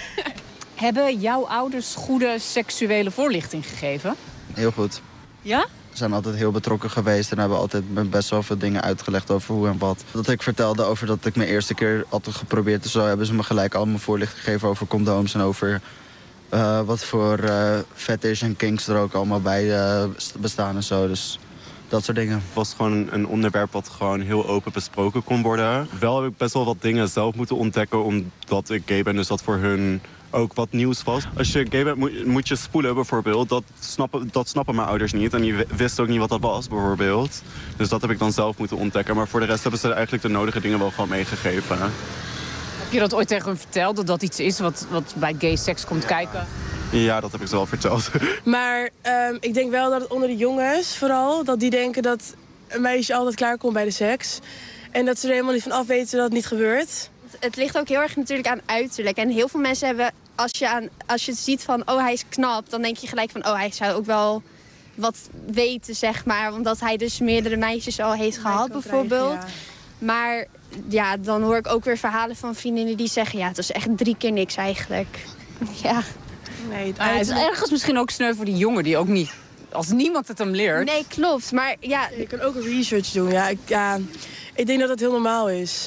[SPEAKER 22] Hebben jouw ouders goede seksuele voorlichting gegeven?
[SPEAKER 26] Heel goed.
[SPEAKER 22] Ja?
[SPEAKER 26] Ze zijn altijd heel betrokken geweest en hebben altijd me best wel veel dingen uitgelegd over hoe en wat. Dat ik vertelde over dat ik mijn eerste keer had geprobeerd te zo, hebben ze me gelijk allemaal voorlichting gegeven over condooms en over uh, wat voor uh, fetish en kinks er ook allemaal bij uh, bestaan en zo. Dus dat soort dingen.
[SPEAKER 27] Het was gewoon een onderwerp wat gewoon heel open besproken kon worden. Wel heb ik best wel wat dingen zelf moeten ontdekken omdat ik gay ben, dus dat voor hun ook wat nieuws was. Als je gay bent, moet, moet je spoelen bijvoorbeeld. Dat snappen, dat snappen mijn ouders niet. En die wisten ook niet wat dat was bijvoorbeeld. Dus dat heb ik dan zelf moeten ontdekken. Maar voor de rest hebben ze eigenlijk de nodige dingen wel gewoon meegegeven.
[SPEAKER 22] Heb je dat ooit tegen hem verteld? Dat dat iets is wat, wat bij gay seks komt kijken?
[SPEAKER 27] Ja, dat heb ik ze wel verteld.
[SPEAKER 24] Maar um, ik denk wel dat het onder de jongens vooral, dat die denken dat een meisje altijd klaarkomt bij de seks. En dat ze er helemaal niet van af weten dat het niet gebeurt.
[SPEAKER 23] Het ligt ook heel erg natuurlijk aan uiterlijk. En heel veel mensen hebben, als je, aan, als je ziet van, oh, hij is knap, dan denk je gelijk van, oh, hij zou ook wel wat weten, zeg maar. Omdat hij dus meerdere meisjes al heeft gehad, bijvoorbeeld. Krijgen, ja. Maar ja, dan hoor ik ook weer verhalen van vriendinnen die zeggen, ja, het was echt drie keer niks eigenlijk. Ja.
[SPEAKER 22] Nee, het, ah, het is ergens misschien ook sneu voor die jongen die ook niet, als niemand het hem leert.
[SPEAKER 23] Nee, klopt. Maar ja,
[SPEAKER 24] je kan ook research doen. Ja, ik, ja, ik denk dat het heel normaal is.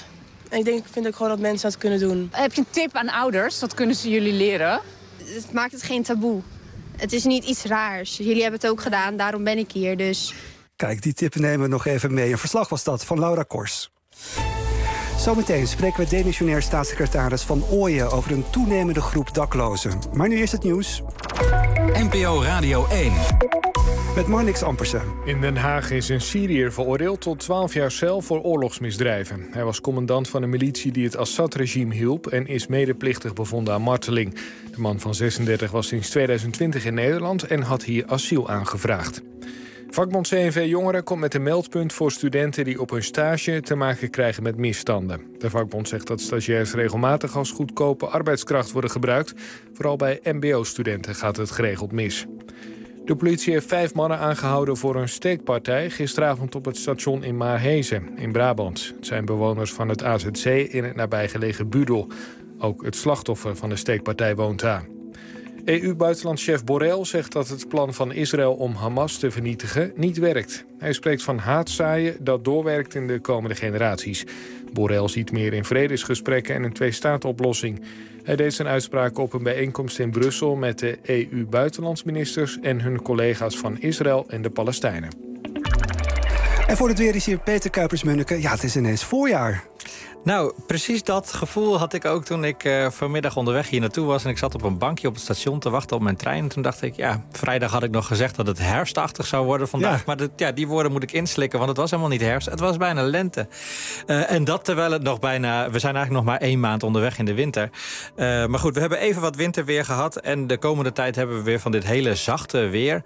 [SPEAKER 24] En ik denk, ik vind ook gewoon dat mensen dat kunnen doen.
[SPEAKER 22] Heb je een tip aan ouders? Wat kunnen ze jullie leren?
[SPEAKER 23] Het maakt het geen taboe. Het is niet iets raars. Jullie hebben het ook gedaan, daarom ben ik hier. Dus...
[SPEAKER 1] Kijk, die tip nemen we nog even mee. Een verslag was dat van Laura Kors. Zometeen spreken we demissionair staatssecretaris Van Ooyen over een toenemende groep daklozen. Maar nu eerst het nieuws.
[SPEAKER 15] N P O Radio één.
[SPEAKER 1] Met Marnix Ampersen.
[SPEAKER 2] In Den Haag is een Syriër veroordeeld tot twaalf jaar cel voor oorlogsmisdrijven. Hij was commandant van een militie die het Assad-regime hielp en is medeplichtig bevonden aan marteling. De man van zesendertig was sinds tweeduizend twintig in Nederland en had hier asiel aangevraagd. Vakbond C N V Jongeren komt met een meldpunt voor studenten die op hun stage te maken krijgen met misstanden. De vakbond zegt dat stagiairs regelmatig als goedkope arbeidskracht worden gebruikt. Vooral bij M B O-studenten gaat het geregeld mis. De politie heeft vijf mannen aangehouden voor een steekpartij gisteravond op het station in Maarhezen in Brabant. Het zijn bewoners van het A Z C in het nabijgelegen Budel. Ook het slachtoffer van de steekpartij woont daar. E U-buitenlandchef Borrell zegt dat het plan van Israël om Hamas te vernietigen niet werkt. Hij spreekt van haatzaaien dat doorwerkt in de komende generaties. Borrell ziet meer in vredesgesprekken en een twee-staten-oplossing. Hij deed zijn uitspraak op een bijeenkomst in Brussel met de E U-buitenlandsministers en hun collega's van Israël en de Palestijnen.
[SPEAKER 1] En voor het weer is hier Peter Kuipers-Munneke. Ja, het is ineens voorjaar.
[SPEAKER 3] Nou, precies dat gevoel had ik ook toen ik uh, vanmiddag onderweg hier naartoe was. En ik zat op een bankje op het station te wachten op mijn trein. En toen dacht ik, ja, vrijdag had ik nog gezegd dat het herfstachtig zou worden vandaag. Ja. Maar de, ja, die woorden moet ik inslikken, want het was helemaal niet herfst. Het was bijna lente. Uh, en dat terwijl het nog bijna... We zijn eigenlijk nog maar één maand onderweg in de winter. Uh, maar goed, we hebben even wat winterweer gehad. En de komende tijd hebben we weer van dit hele zachte weer.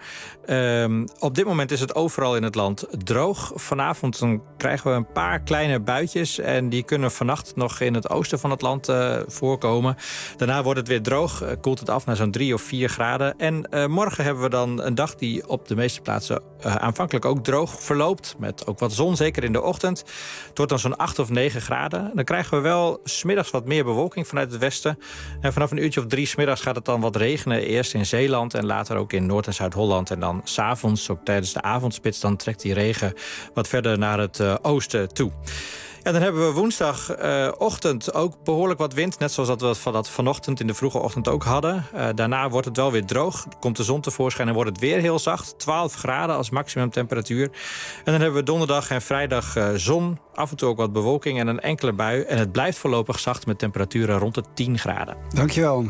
[SPEAKER 3] Uh, op dit moment is het overal in het land droog. Vanavond dan krijgen we een paar kleine buitjes. En die kunnen vannacht nog in het oosten van het land uh, voorkomen. Daarna wordt het weer droog, uh, koelt het af naar zo'n drie of vier graden. En uh, morgen hebben we dan een dag die op de meeste plaatsen uh, aanvankelijk ook droog verloopt. Met ook wat zon, zeker in de ochtend. Het wordt dan zo'n acht of negen graden. Dan krijgen we wel 's middags wat meer bewolking vanuit het westen. En vanaf een uurtje of drie 's middags gaat het dan wat regenen. Eerst in Zeeland en later ook in Noord- en Zuid-Holland. En dan 's avonds, ook tijdens de avondspits, dan trekt die regen wat verder naar het uh, oosten toe. Ja, dan hebben we woensdagochtend uh, ook behoorlijk wat wind. Net zoals dat we van dat vanochtend in de vroege ochtend ook hadden. Uh, daarna wordt het wel weer droog. Komt de zon tevoorschijn en wordt het weer heel zacht. twaalf graden als maximumtemperatuur. En dan hebben we donderdag en vrijdag uh, zon. Af en toe ook wat bewolking en een enkele bui. En het blijft voorlopig zacht met temperaturen rond de tien graden.
[SPEAKER 1] Dankjewel.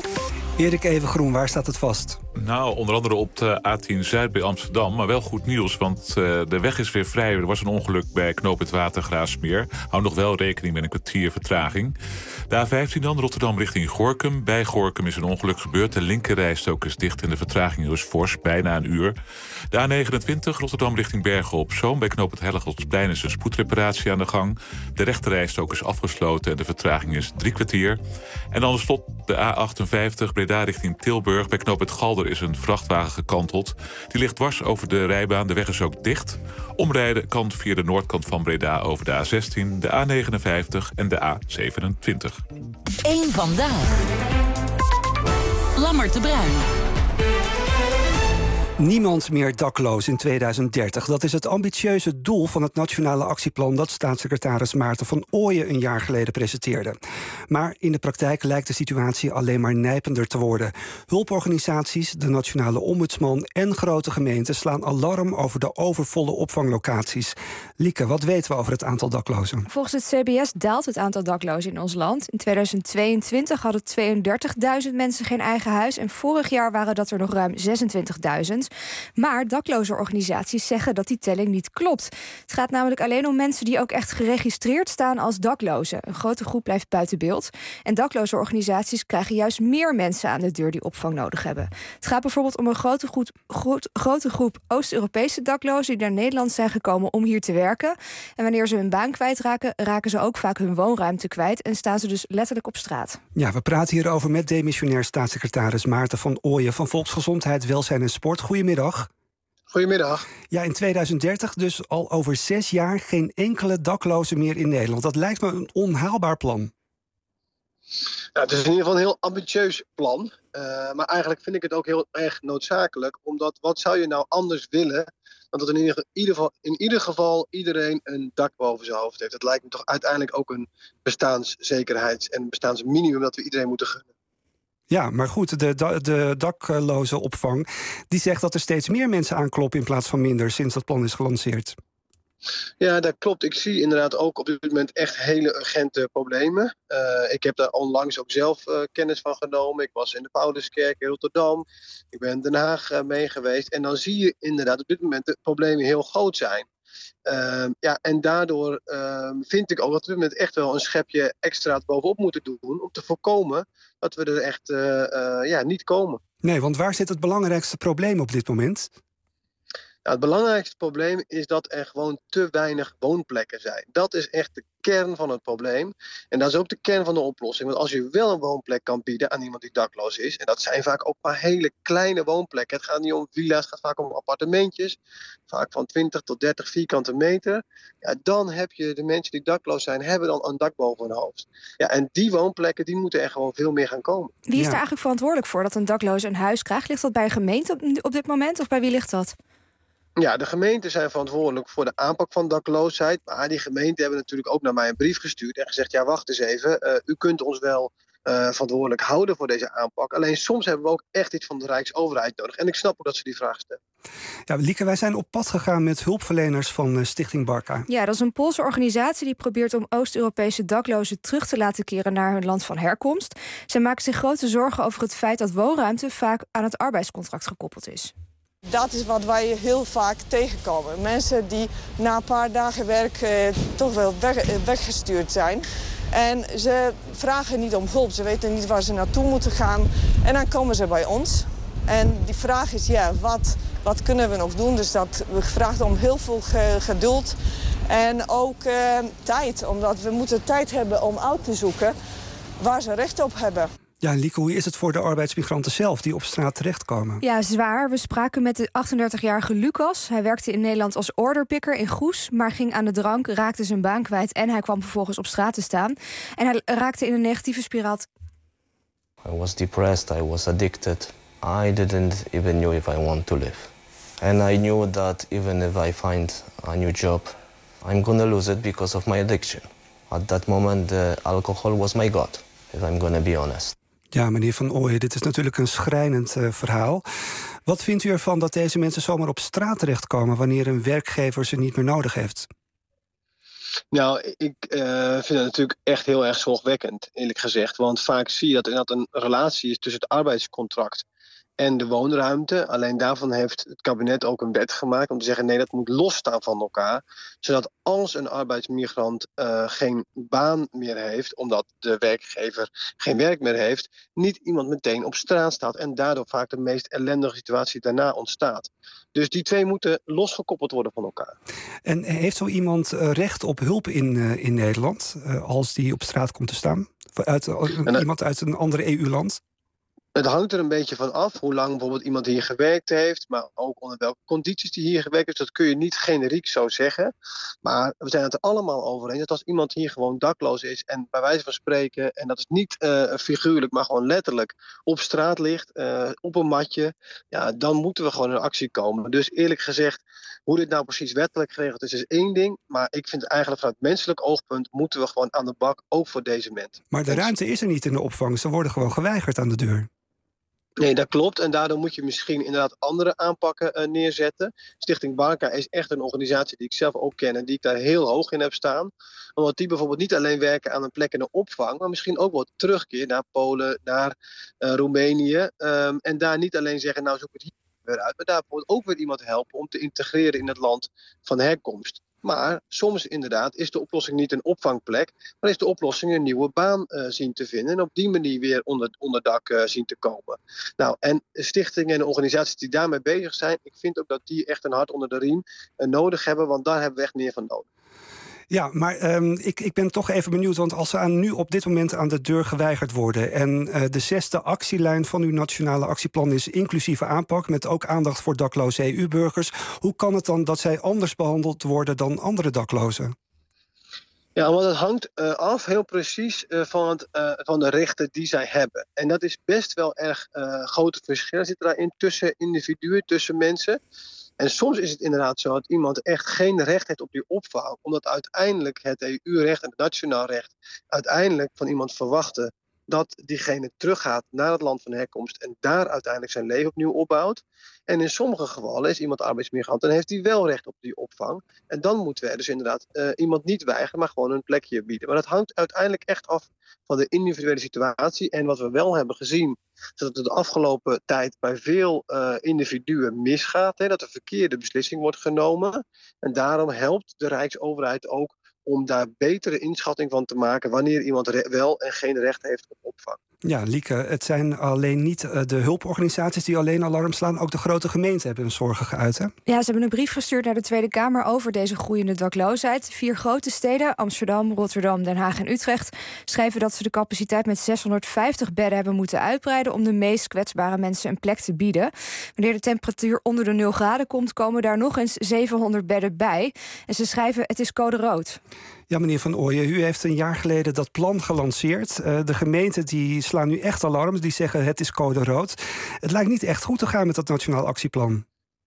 [SPEAKER 1] Erik Evengroen, waar staat het vast?
[SPEAKER 5] Nou, onder andere op de A tien Zuid bij Amsterdam. Maar wel goed nieuws, want uh, de weg is weer vrij. Er was een ongeluk bij knooppunt Watergraafsmeer. Hou nog wel rekening met een kwartier vertraging. De A vijftien dan, Rotterdam richting Gorinchem. Bij Gorinchem is een ongeluk gebeurd. De linkerrijstrook is dicht en de vertraging is fors, bijna een uur. De A negenentwintig, Rotterdam richting Bergen op Zoom. Bij knooppunt Hellegeltsplein is een spoedreparatie aan de gang. De rechterrijstrook is afgesloten en de vertraging is drie kwartier. En dan slot de A achtenvijftig, Breda richting Tilburg. Bij knooppunt Galder is een vrachtwagen gekanteld. Die ligt dwars over de rijbaan. De weg is ook dicht. Omrijden kan via de noordkant van Breda over de A zestien, de A negenenvijftig en de A zevenentwintig.
[SPEAKER 7] Eén vandaag. Lammert de Bruin.
[SPEAKER 1] Niemand meer dakloos in tweeduizend dertig. Dat is het ambitieuze doel van het nationale actieplan dat staatssecretaris Maarten van Ooyen een jaar geleden presenteerde. Maar in de praktijk lijkt de situatie alleen maar nijpender te worden. Hulporganisaties, de nationale ombudsman en grote gemeenten slaan alarm over de overvolle opvanglocaties. Lieke, wat weten we over het aantal daklozen?
[SPEAKER 16] Volgens het C B S daalt het aantal daklozen in ons land. In tweeduizend tweeëntwintig hadden tweeëndertigduizend mensen geen eigen huis en vorig jaar waren dat er nog ruim zesentwintigduizend. Maar daklozenorganisaties zeggen dat die telling niet klopt. Het gaat namelijk alleen om mensen die ook echt geregistreerd staan als daklozen. Een grote groep blijft buiten beeld. En daklozenorganisaties krijgen juist meer mensen aan de deur die opvang nodig hebben. Het gaat bijvoorbeeld om een grote groep, groot, grote groep Oost-Europese daklozen die naar Nederland zijn gekomen om hier te werken. En wanneer ze hun baan kwijtraken, raken ze ook vaak hun woonruimte kwijt en staan ze dus letterlijk op straat.
[SPEAKER 1] Ja, we praten hierover met demissionair staatssecretaris Maarten van Ooyen van Volksgezondheid, Welzijn en Sport. Goedemiddag.
[SPEAKER 4] Goedemiddag.
[SPEAKER 1] Ja, in tweeduizend dertig, dus al over zes jaar, geen enkele dakloze meer in Nederland. Dat lijkt me een onhaalbaar plan.
[SPEAKER 4] Nou, het is in ieder geval een heel ambitieus plan. Uh, maar eigenlijk vind ik het ook heel erg noodzakelijk. Omdat wat zou je nou anders willen Want dat in ieder, ieder geval, in ieder geval iedereen een dak boven zijn hoofd heeft. Het lijkt me toch uiteindelijk ook een bestaanszekerheid en een bestaansminimum dat we iedereen moeten gunnen.
[SPEAKER 1] Ja, maar goed, de, de dakloze opvang die zegt dat er steeds meer mensen aankloppen in plaats van minder sinds dat plan is gelanceerd.
[SPEAKER 4] Ja, dat klopt. Ik zie inderdaad ook op dit moment echt hele urgente problemen. Uh, ik heb daar onlangs ook zelf uh, kennis van genomen. Ik was in de Pauluskerk in Rotterdam. Ik ben in Den Haag uh, mee geweest. En dan zie je inderdaad op dit moment de problemen heel groot zijn. Uh, ja, en daardoor uh, vind ik ook dat we met echt wel een schepje extra bovenop moeten doen om te voorkomen dat we er echt uh, uh, ja, niet komen.
[SPEAKER 1] Nee, want waar zit het belangrijkste probleem op dit moment?
[SPEAKER 4] Nou, het belangrijkste probleem is dat er gewoon te weinig woonplekken zijn. Dat is echt de kern van het probleem. En dat is ook de kern van de oplossing. Want als je wel een woonplek kan bieden aan iemand die dakloos is, en dat zijn vaak ook maar hele kleine woonplekken. Het gaat niet om villa's, het gaat vaak om appartementjes. Vaak van twintig tot dertig vierkante meter. Ja, dan heb je de mensen die dakloos zijn, hebben dan een dak boven hun hoofd. Ja, en die woonplekken die moeten er gewoon veel meer gaan komen.
[SPEAKER 16] Wie is ja. er eigenlijk verantwoordelijk voor dat een dakloze een huis krijgt? Ligt dat bij een gemeente op, op dit moment of bij wie ligt dat?
[SPEAKER 4] Ja, de gemeenten zijn verantwoordelijk voor de aanpak van dakloosheid. Maar die gemeenten hebben natuurlijk ook naar mij een brief gestuurd en gezegd, ja, wacht eens even, uh, u kunt ons wel uh, verantwoordelijk houden voor deze aanpak. Alleen soms hebben we ook echt iets van de Rijksoverheid nodig. En ik snap ook dat ze die vraag stellen.
[SPEAKER 1] Ja, Lieke, wij zijn op pad gegaan met hulpverleners van uh, Stichting Barka.
[SPEAKER 16] Ja, dat is een Poolse organisatie die probeert om Oost-Europese daklozen terug te laten keren naar hun land van herkomst. Zij maken zich grote zorgen over het feit dat woonruimte vaak aan het arbeidscontract gekoppeld is.
[SPEAKER 6] Dat is wat wij heel vaak tegenkomen. Mensen die na een paar dagen werk eh, toch wel weg, weggestuurd zijn. En ze vragen niet om hulp, ze weten niet waar ze naartoe moeten gaan. En dan komen ze bij ons. En die vraag is, ja, wat, wat kunnen we nog doen? Dus dat we vragen om heel veel ge, geduld en ook eh, tijd. Omdat we moeten tijd hebben om uit te zoeken waar ze recht op hebben.
[SPEAKER 1] Ja, Lieke, hoe is het voor de arbeidsmigranten zelf die op straat terechtkomen?
[SPEAKER 16] Ja, zwaar. We spraken met de achtendertigjarige Lucas. Hij werkte in Nederland als orderpicker in Goes, maar ging aan de drank, raakte zijn baan kwijt en hij kwam vervolgens op straat te staan. En hij raakte in een negatieve spiraal.
[SPEAKER 8] I was depressed, I was addicted. I didn't even know if I want to live. And I knew that even if I find a new job, I'm gonna lose it because of my addiction. At that moment, uh, alcohol was my god, if I'm gonna be honest.
[SPEAKER 1] Ja, meneer Van Ooyen, dit is natuurlijk een schrijnend uh, verhaal. Wat vindt u ervan dat deze mensen zomaar op straat terechtkomen wanneer een werkgever ze niet meer nodig heeft?
[SPEAKER 4] Nou, ik uh, vind het natuurlijk echt heel erg zorgwekkend, eerlijk gezegd. Want vaak zie je dat er inderdaad een relatie is tussen het arbeidscontract en de woonruimte. Alleen daarvan heeft het kabinet ook een wet gemaakt om te zeggen, nee, dat moet losstaan van elkaar. Zodat als een arbeidsmigrant uh, geen baan meer heeft, omdat de werkgever geen werk meer heeft, niet iemand meteen op straat staat en daardoor vaak de meest ellendige situatie daarna ontstaat. Dus die twee moeten losgekoppeld worden van elkaar.
[SPEAKER 1] En heeft zo iemand uh, recht op hulp in, uh, in Nederland uh, als die op straat komt te staan? Uit, uh, dat, iemand uit een ander E U-land?
[SPEAKER 4] Het hangt er een beetje van af hoe lang bijvoorbeeld iemand hier gewerkt heeft, maar ook onder welke condities die hier gewerkt heeft. Dat kun je niet generiek zo zeggen. Maar we zijn het er allemaal over eens dat als iemand hier gewoon dakloos is en bij wijze van spreken, en dat is niet uh, figuurlijk, maar gewoon letterlijk op straat ligt, uh, op een matje, ja, dan moeten we gewoon in actie komen. Dus eerlijk gezegd, hoe dit nou precies wettelijk geregeld is, is één ding. Maar ik vind eigenlijk vanuit menselijk oogpunt moeten we gewoon aan de bak, ook voor deze mensen.
[SPEAKER 1] Maar de ruimte is er niet in de opvang. Ze worden gewoon geweigerd aan de deur.
[SPEAKER 4] Nee, dat klopt. En daardoor moet je misschien inderdaad andere aanpakken uh, neerzetten. Stichting Barka is echt een organisatie die ik zelf ook ken en die ik daar heel hoog in heb staan. Omdat die bijvoorbeeld niet alleen werken aan een plek in de opvang, maar misschien ook wel terugkeer naar Polen, naar uh, Roemenië. Um, en daar niet alleen zeggen, nou zoek het hier weer uit, maar daar bijvoorbeeld ook weer iemand helpen om te integreren in het land van herkomst. Maar soms inderdaad is de oplossing niet een opvangplek, maar is de oplossing een nieuwe baan uh, zien te vinden en op die manier weer onder, onder dak uh, zien te komen. Nou, en stichtingen en organisaties die daarmee bezig zijn, ik vind ook dat die echt een hart onder de riem uh, nodig hebben, want daar hebben we echt meer van nodig.
[SPEAKER 1] Ja, maar um, ik, ik ben toch even benieuwd, want als ze aan, nu op dit moment aan de deur geweigerd worden en uh, de zesde actielijn van uw nationale actieplan is inclusieve aanpak met ook aandacht voor dakloze E U-burgers, hoe kan het dan dat zij anders behandeld worden dan andere daklozen?
[SPEAKER 4] Ja, want het hangt uh, af heel precies uh, van, het, uh, van de rechten die zij hebben. En dat is best wel erg uh, grote verschillen zitten daarin tussen individuen, tussen mensen. En soms is het inderdaad zo dat iemand echt geen recht heeft op die opvang, omdat uiteindelijk het E U-recht en het nationaal recht uiteindelijk van iemand verwachten dat diegene teruggaat naar het land van herkomst en daar uiteindelijk zijn leven opnieuw opbouwt. En in sommige gevallen is iemand arbeidsmigrant en heeft hij wel recht op die opvang. En dan moeten we dus inderdaad uh, iemand niet weigeren, maar gewoon een plekje bieden. Maar dat hangt uiteindelijk echt af van de individuele situatie. En wat we wel hebben gezien, is dat het de afgelopen tijd bij veel uh, individuen misgaat. Hè, dat er verkeerde beslissing wordt genomen. En daarom helpt de Rijksoverheid ook om daar betere inschatting van te maken wanneer iemand re- wel en geen recht heeft op opvang.
[SPEAKER 1] Ja, Lieke, het zijn alleen niet de hulporganisaties die alleen alarm slaan. Ook de grote gemeenten hebben hun zorgen geuit, hè?
[SPEAKER 16] Ja, ze hebben een brief gestuurd naar de Tweede Kamer over deze groeiende dakloosheid. Vier grote steden, Amsterdam, Rotterdam, Den Haag en Utrecht, schrijven dat ze de capaciteit met zeshonderdvijftig bedden hebben moeten uitbreiden om de meest kwetsbare mensen een plek te bieden. Wanneer de temperatuur onder de nul graden komt, komen daar nog eens zevenhonderd bedden bij. En ze schrijven, het is code rood.
[SPEAKER 1] Ja, meneer Van Ooyen, u heeft een jaar geleden dat plan gelanceerd. Uh, de gemeenten die slaan nu echt alarm. Die zeggen het is code rood. Het lijkt niet echt goed te gaan met dat Nationaal Actieplan.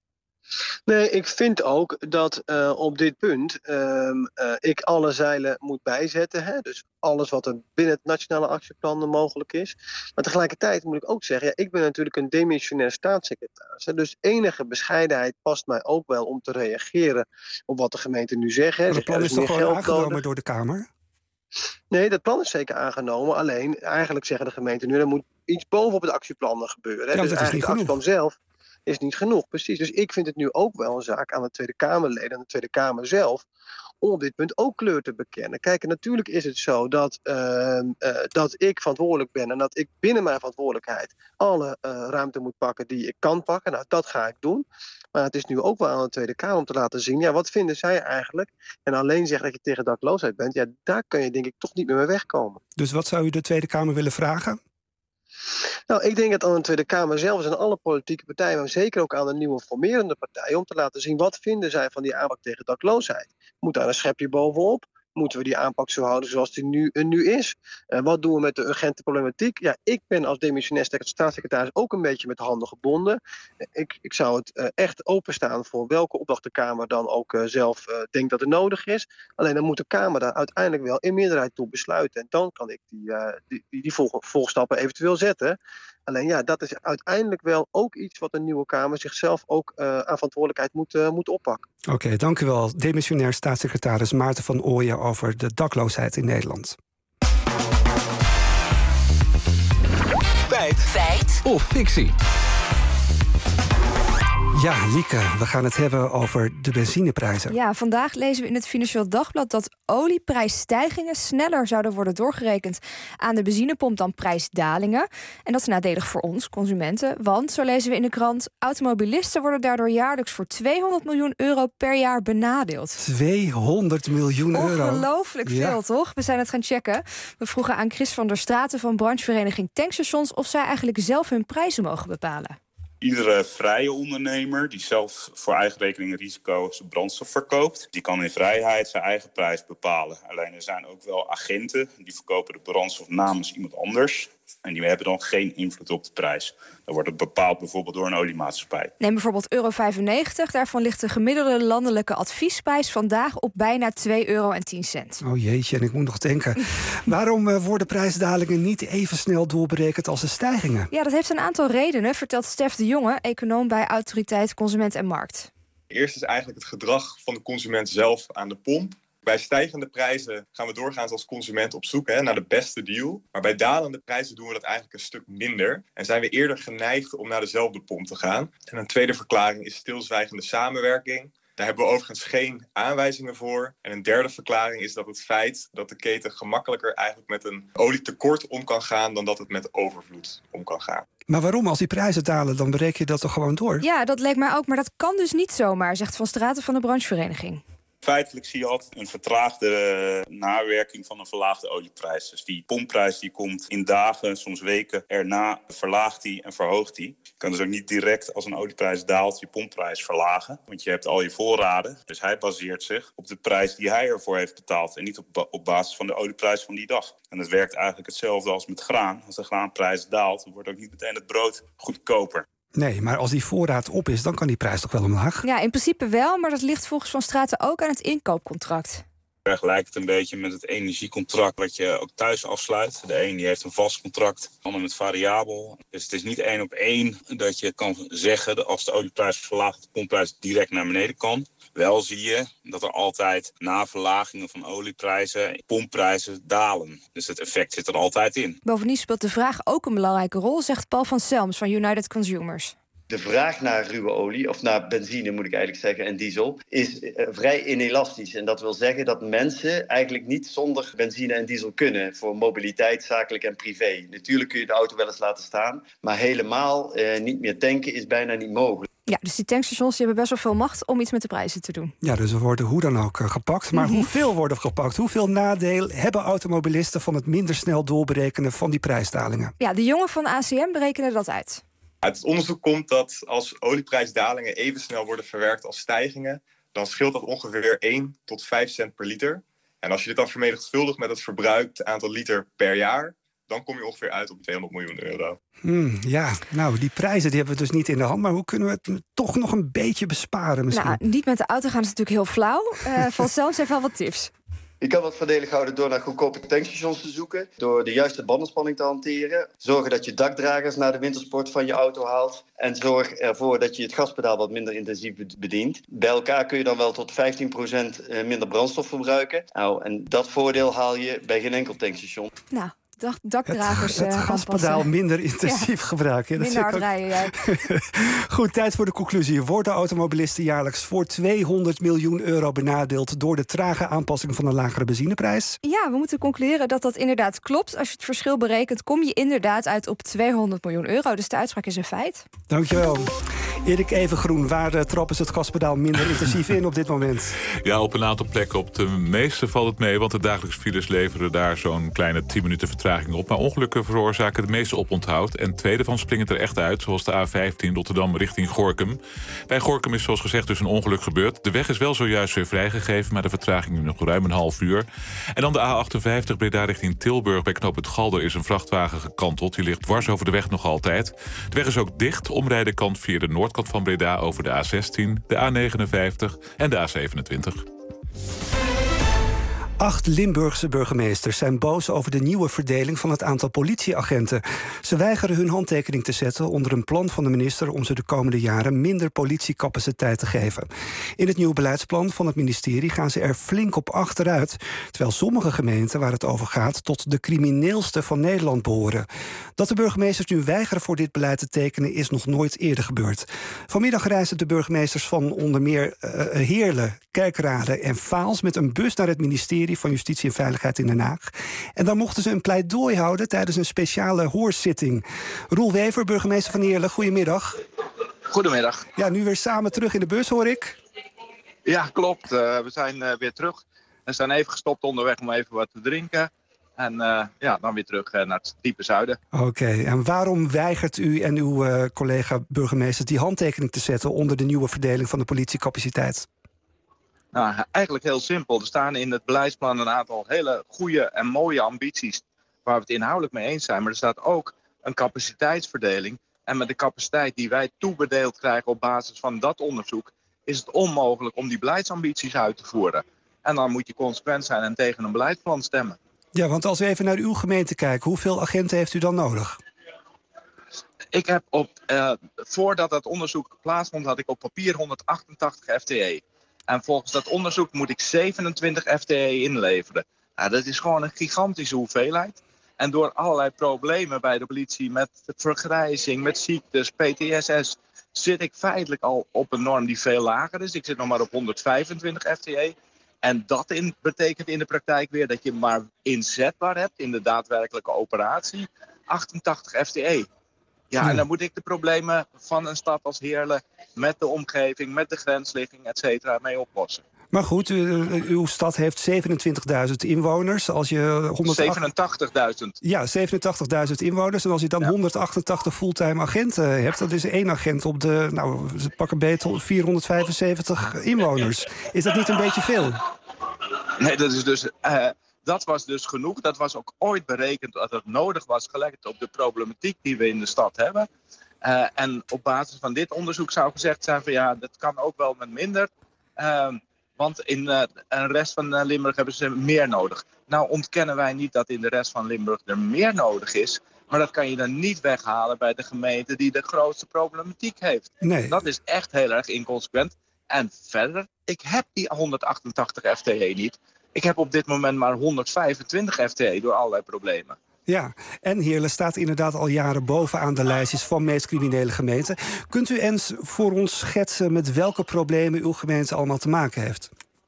[SPEAKER 4] Nee, ik vind ook dat uh, op dit punt uh, uh, ik alle zeilen moet bijzetten. Hè? Dus alles wat er binnen het Nationale Actieplan mogelijk is. Maar tegelijkertijd moet ik ook zeggen, ja, ik ben natuurlijk een demissionair staatssecretaris. Hè? Dus enige bescheidenheid past mij ook wel om te reageren op wat de gemeenten nu zeggen.
[SPEAKER 1] Maar het plan is toch gewoon aangenomen door de Kamer?
[SPEAKER 4] Nee, dat plan is zeker aangenomen. Alleen, eigenlijk zeggen de gemeenten nu, er moet iets bovenop het actieplan gebeuren. Hè?
[SPEAKER 1] Ja,
[SPEAKER 4] dus
[SPEAKER 1] dat is niet
[SPEAKER 4] eigenlijk het actieplan zelf is niet genoeg, precies. Dus ik vind het nu ook wel een zaak aan de Tweede Kamerleden en de Tweede Kamer zelf om op dit punt ook kleur te bekennen. Kijk, natuurlijk is het zo dat, uh, uh, dat ik verantwoordelijk ben en dat ik binnen mijn verantwoordelijkheid alle uh, ruimte moet pakken die ik kan pakken. Nou, dat ga ik doen. Maar het is nu ook wel aan de Tweede Kamer om te laten zien, ja, wat vinden zij eigenlijk? En alleen zeggen dat je tegen dakloosheid bent, ja, daar kun je denk ik toch niet meer mee wegkomen.
[SPEAKER 1] Dus wat zou u de Tweede Kamer willen vragen?
[SPEAKER 4] Nou, ik denk dat aan de Tweede Kamer zelf en alle politieke partijen, maar zeker ook aan de nieuwe formerende partijen, om te laten zien wat vinden zij van die aanpak tegen dakloosheid. Moet daar een schepje bovenop? Moeten we die aanpak zo houden zoals die nu, uh, nu is? Uh, wat doen we met de urgente problematiek? Ja, ik ben als demissionair staatssecretaris ook een beetje met de handen gebonden. Uh, ik, ik zou het uh, echt openstaan voor welke opdracht de Kamer dan ook uh, zelf uh, denkt dat er nodig is. Alleen dan moet de Kamer daar uiteindelijk wel in meerderheid toe besluiten. En dan kan ik die, uh, die, die, die volg- volgstappen eventueel zetten. Alleen ja, dat is uiteindelijk wel ook iets wat een nieuwe Kamer zichzelf ook uh, aan verantwoordelijkheid moet, uh, moet oppakken.
[SPEAKER 1] Oké, okay, dank u wel. Demissionair staatssecretaris Maarten van Ooyen over de dakloosheid in Nederland.
[SPEAKER 15] Feit. Feit. Of fictie.
[SPEAKER 1] Ja, Lieke, we gaan het hebben over de benzineprijzen.
[SPEAKER 16] Ja, vandaag lezen we in het Financieel Dagblad dat olieprijsstijgingen sneller zouden worden doorgerekend aan de benzinepomp dan prijsdalingen. En dat is nadelig voor ons, consumenten. Want, zo lezen we in de krant, automobilisten worden daardoor jaarlijks voor tweehonderd miljoen euro per jaar benadeeld.
[SPEAKER 1] tweehonderd miljoen euro?
[SPEAKER 16] Ongelooflijk veel, ja. Toch? We zijn het gaan checken. We vroegen aan Chris van der Straten van branchevereniging Tankstations of zij eigenlijk zelf hun prijzen mogen bepalen.
[SPEAKER 9] Iedere vrije ondernemer die zelf voor eigen rekening en risico zijn brandstof verkoopt, die kan in vrijheid zijn eigen prijs bepalen. Alleen er zijn ook wel agenten die verkopen de brandstof namens iemand anders. En die hebben dan geen invloed op de prijs. Dan wordt het bepaald bijvoorbeeld door een oliemaatschappij.
[SPEAKER 16] Neem bijvoorbeeld euro vijfennegentig. Daarvan ligt de gemiddelde landelijke adviesprijs vandaag op bijna twee euro en tien cent.
[SPEAKER 1] Oh jeetje, en ik moet nog denken. Waarom uh, worden prijsdalingen niet even snel doorberekend als de stijgingen?
[SPEAKER 16] Ja, dat heeft een aantal redenen, vertelt Stef de Jonge, econoom bij Autoriteit Consument en Markt.
[SPEAKER 10] Eerst is eigenlijk het gedrag van de consument zelf aan de pomp. Bij stijgende prijzen gaan we doorgaans als consument op zoek hè, naar de beste deal. Maar bij dalende prijzen doen we dat eigenlijk een stuk minder. En zijn we eerder geneigd om naar dezelfde pomp te gaan. En een tweede verklaring is stilzwijgende samenwerking. Daar hebben we overigens geen aanwijzingen voor. En een derde verklaring is dat het feit dat de keten gemakkelijker eigenlijk met een olietekort om kan gaan dan dat het met overvloed om kan gaan.
[SPEAKER 1] Maar waarom? Als die prijzen dalen, dan bereken je dat toch gewoon door?
[SPEAKER 16] Ja, dat lijkt mij ook. Maar dat kan dus niet zomaar, zegt Van Straten van de branchevereniging.
[SPEAKER 9] Feitelijk zie je altijd een vertraagde nawerking van een verlaagde olieprijs. Dus die pompprijs die komt in dagen, soms weken erna, verlaagt die en verhoogt die. Je kan dus ook niet direct als een olieprijs daalt je pompprijs verlagen. Want je hebt al je voorraden. Dus hij baseert zich op de prijs die hij ervoor heeft betaald. En niet op, op basis van de olieprijs van die dag. En het werkt eigenlijk hetzelfde als met graan. Als de graanprijs daalt, dan wordt ook niet meteen het brood goedkoper.
[SPEAKER 1] Nee, maar als die voorraad op is, dan kan die prijs toch wel omlaag?
[SPEAKER 16] Ja, in principe wel, maar dat ligt volgens Van Straten ook aan het inkoopcontract.
[SPEAKER 9] Vergelijk het een beetje met het energiecontract wat je ook thuis afsluit. De een die heeft een vast contract, de ander met variabel. Dus het is niet één op één dat je kan zeggen dat als de olieprijs verlaagt, de pompprijs direct naar beneden kan. Wel zie je dat er altijd na verlagingen van olieprijzen pompprijzen dalen. Dus het effect zit er altijd in.
[SPEAKER 16] Bovendien speelt de vraag ook een belangrijke rol, zegt Paul van Selms van United Consumers.
[SPEAKER 11] De vraag naar ruwe olie, of naar benzine moet ik eigenlijk zeggen, en diesel, is uh, vrij inelastisch. En dat wil zeggen dat mensen eigenlijk niet zonder benzine en diesel kunnen voor mobiliteit, zakelijk en privé. Natuurlijk kun je de auto wel eens laten staan, maar helemaal uh, niet meer tanken is bijna niet mogelijk.
[SPEAKER 16] Ja, dus die tankstations die hebben best wel veel macht om iets met de prijzen te doen.
[SPEAKER 1] Ja, dus er worden hoe dan ook uh, gepakt. Maar mm-hmm. hoeveel worden gepakt? Hoeveel nadeel hebben automobilisten van het minder snel doorberekenen van die prijsdalingen?
[SPEAKER 16] Ja, de jongen van A C M berekenen dat uit.
[SPEAKER 10] Uit het onderzoek komt dat als olieprijsdalingen even snel worden verwerkt als stijgingen, dan scheelt dat ongeveer één tot vijf cent per liter. En als je dit dan vermenigvuldigt met het verbruikt aantal liter per jaar, dan kom je ongeveer uit op tweehonderd miljoen euro.
[SPEAKER 1] Hmm, ja, nou, die prijzen die hebben we dus niet in de hand. Maar hoe kunnen we het toch nog een beetje besparen misschien?
[SPEAKER 16] Nou, niet met de auto gaan is natuurlijk heel flauw. Uh, Van Selms heeft wel wat tips.
[SPEAKER 11] Je kan het voordelig houden door naar goedkope tankstations te zoeken, door de juiste bandenspanning te hanteren, zorgen dat je dakdragers naar de wintersport van je auto haalt en zorg ervoor dat je het gaspedaal wat minder intensief bedient. Bij elkaar kun je dan wel tot vijftien procent minder brandstof verbruiken. Nou, en dat voordeel haal je bij geen enkel tankstation.
[SPEAKER 16] Nou. Dak, dakdragers
[SPEAKER 1] Het, het
[SPEAKER 16] uh,
[SPEAKER 1] gaspedaal minder intensief ja. gebruiken.
[SPEAKER 16] Ja, minder hard rijden, ja.
[SPEAKER 1] Goed, tijd voor de conclusie. Worden automobilisten jaarlijks voor tweehonderd miljoen euro benadeeld door de trage aanpassing van een lagere benzineprijs?
[SPEAKER 16] Ja, we moeten concluderen dat dat inderdaad klopt. Als je het verschil berekent, kom je inderdaad uit op tweehonderd miljoen euro. Dus de uitspraak is een feit.
[SPEAKER 1] Dankjewel. Erik Evengroen, waar uh, trappen ze het gaspedaal minder intensief in op dit moment?
[SPEAKER 5] Ja, op een aantal plekken. Op de meeste valt het mee, want de dagelijkse files leveren daar zo'n kleine tien minuten vertraging op. Maar ongelukken veroorzaken de meeste oponthoud. En twee daarvan springen er echt uit, zoals de A vijftien Rotterdam richting Gorinchem. Bij Gorinchem is zoals gezegd dus een ongeluk gebeurd. De weg is wel zojuist weer vrijgegeven, maar de vertraging nu nog ruim een half uur. En dan de A achtenvijftig Breda richting Tilburg. Bij knooppunt Galder is een vrachtwagen gekanteld. Die ligt dwars over de weg nog altijd. De weg is ook dicht. Omrijden kan via de noordkant van Breda over de A zestien, de A negenenvijftig en de A zevenentwintig.
[SPEAKER 1] Acht Limburgse burgemeesters zijn boos over de nieuwe verdeling van het aantal politieagenten. Ze weigeren hun handtekening te zetten onder een plan van de minister om ze de komende jaren minder politiecapaciteit te geven. In het nieuwe beleidsplan van het ministerie gaan ze er flink op achteruit, terwijl sommige gemeenten waar het over gaat tot de crimineelste van Nederland behoren. Dat de burgemeesters nu weigeren voor dit beleid te tekenen is nog nooit eerder gebeurd. Vanmiddag reisden de burgemeesters van onder meer uh, Heerlen, Kerkrade en Vaals met een bus naar het ministerie van Justitie en Veiligheid in Den Haag. En daar mochten ze een pleidooi houden tijdens een speciale hoorzitting. Roel Wever, burgemeester van Heerlen, goedemiddag.
[SPEAKER 12] Goedemiddag.
[SPEAKER 1] Ja, nu weer samen terug in de bus, hoor ik.
[SPEAKER 12] Ja, klopt. Uh, we zijn uh, weer terug. We zijn even gestopt onderweg om even wat te drinken. En uh, ja, dan weer terug uh, naar het diepe zuiden.
[SPEAKER 1] Oké, okay. En waarom weigert u en uw uh, collega-burgemeesters die handtekening te zetten onder de nieuwe verdeling van de politiecapaciteit?
[SPEAKER 12] Nou, eigenlijk heel simpel. Er staan in het beleidsplan een aantal hele goede en mooie ambities waar we het inhoudelijk mee eens zijn. Maar er staat ook een capaciteitsverdeling. En met de capaciteit die wij toebedeeld krijgen op basis van dat onderzoek is het onmogelijk om die beleidsambities uit te voeren. En dan moet je consequent zijn en tegen een beleidsplan stemmen.
[SPEAKER 1] Ja, want als we even naar uw gemeente kijken, hoeveel agenten heeft u dan nodig?
[SPEAKER 12] Ik heb op, uh, voordat dat onderzoek plaatsvond, had ik op papier honderdachtentachtig F T E. En volgens dat onderzoek moet ik zevenentwintig F T E inleveren. Nou, dat is gewoon een gigantische hoeveelheid. En door allerlei problemen bij de politie met vergrijzing, met ziektes, P T S S, zit ik feitelijk al op een norm die veel lager is. Ik zit nog maar op honderdvijfentwintig F T E. En dat in, betekent in de praktijk weer dat je maar inzetbaar hebt in de daadwerkelijke operatie achtentachtig F T E. Ja, en dan moet ik de problemen van een stad als Heerlen met de omgeving, met de grensligging, et cetera, mee oplossen.
[SPEAKER 1] Maar goed, u, uw stad heeft zevenentwintigduizend inwoners. Als je honderd...
[SPEAKER 12] zevenentachtigduizend.
[SPEAKER 1] Ja, zevenentachtigduizend inwoners. En als je dan ja. honderdachtentachtig fulltime agenten hebt, dat is één agent op de, nou, ze pakken beter vierhonderdvijfenzeventig inwoners. Is dat niet een beetje veel?
[SPEAKER 12] Nee, dat is dus... Uh, Dat was dus genoeg. Dat was ook ooit berekend dat het nodig was, gelet op de problematiek die we in de stad hebben. Uh, en op basis van dit onderzoek zou gezegd zijn van ja, dat kan ook wel met minder. Uh, want in uh, de rest van uh, Limburg hebben ze meer nodig. Nou ontkennen wij niet dat in de rest van Limburg er meer nodig is. Maar dat kan je dan niet weghalen bij de gemeente die de grootste problematiek heeft.
[SPEAKER 1] Nee.
[SPEAKER 12] Dat is echt heel erg inconsequent. En verder, ik heb die honderdachtentachtig F T E niet. Ik heb op dit moment maar honderdvijfentwintig F T E door allerlei problemen.
[SPEAKER 1] Ja, en Heerlen staat inderdaad al jaren bovenaan de lijstjes van meest criminele gemeenten. Kunt u eens voor ons schetsen met welke problemen uw gemeente allemaal te maken heeft?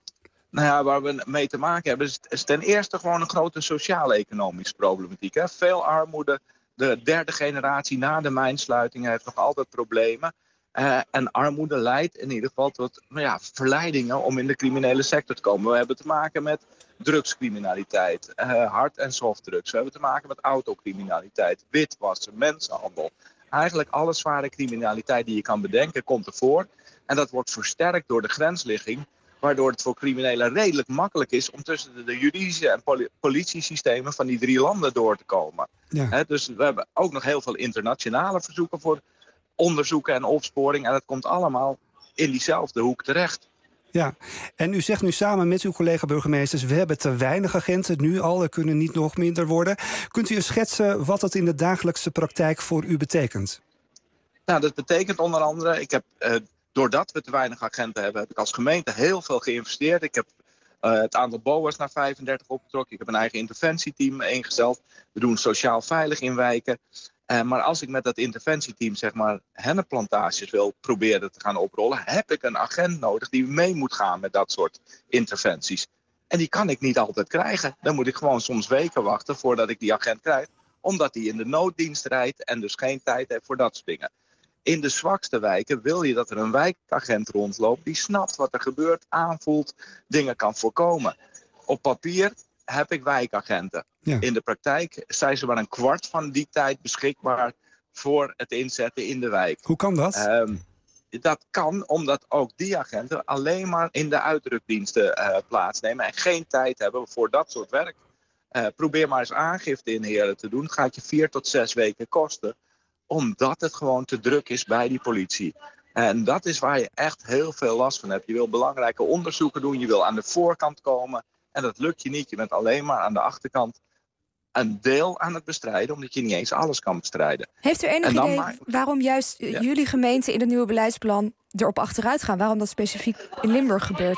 [SPEAKER 12] Nou ja, waar we mee te maken hebben is, is ten eerste gewoon een grote sociaal-economische problematiek. Hè? Veel armoede, de derde generatie na de mijnsluiting heeft nog altijd problemen. Uh, en armoede leidt in ieder geval tot nou ja, verleidingen om in de criminele sector te komen. We hebben te maken met drugscriminaliteit, uh, hard- en softdrugs. We hebben te maken met autocriminaliteit, witwassen, mensenhandel. Eigenlijk alle zware criminaliteit die je kan bedenken komt ervoor. En dat wordt versterkt door de grensligging, waardoor het voor criminelen redelijk makkelijk is om tussen de, de juridische en poli- politiesystemen van die drie landen door te komen.
[SPEAKER 1] Ja.
[SPEAKER 12] He, dus we hebben ook nog heel veel internationale verzoeken voor onderzoeken en opsporing. En dat komt allemaal in diezelfde hoek terecht.
[SPEAKER 1] Ja, en u zegt nu samen met uw collega-burgemeesters, we hebben te weinig agenten nu al, er kunnen niet nog minder worden. Kunt u eens schetsen wat het in de dagelijkse praktijk voor u betekent?
[SPEAKER 12] Nou, dat betekent onder andere, ik heb, uh, doordat we te weinig agenten hebben, heb ik als gemeente heel veel geïnvesteerd. Ik heb uh, het aantal B O A's naar vijfendertig opgetrokken. Ik heb een eigen interventieteam ingesteld. We doen sociaal veilig in wijken. Uh, maar als ik met dat interventieteam zeg maar hennenplantages wil proberen te gaan oprollen, heb ik een agent nodig die mee moet gaan met dat soort interventies. En die kan ik niet altijd krijgen. Dan moet ik gewoon soms weken wachten voordat ik die agent krijg, omdat die in de nooddienst rijdt en dus geen tijd heeft voor dat soort dingen. In de zwakste wijken wil je dat er een wijkagent rondloopt die snapt wat er gebeurt, aanvoelt, dingen kan voorkomen. Op papier heb ik wijkagenten. Ja. In de praktijk zijn ze maar een kwart van die tijd beschikbaar voor het inzetten in de wijk.
[SPEAKER 1] Hoe kan dat?
[SPEAKER 12] Um, dat kan omdat ook die agenten alleen maar in de uitrukdiensten uh, plaatsnemen en geen tijd hebben voor dat soort werk. Uh, probeer maar eens aangifte in Heerlen te doen. Het gaat je vier tot zes weken kosten, omdat het gewoon te druk is bij die politie. En dat is waar je echt heel veel last van hebt. Je wil belangrijke onderzoeken doen, je wil aan de voorkant komen. En dat lukt je niet. Je bent alleen maar aan de achterkant een deel aan het bestrijden, omdat je niet eens alles kan bestrijden.
[SPEAKER 16] Heeft u enig idee
[SPEAKER 12] maar...
[SPEAKER 16] waarom juist ja. jullie gemeente in het nieuwe beleidsplan erop achteruit gaan? Waarom dat specifiek in Limburg gebeurt?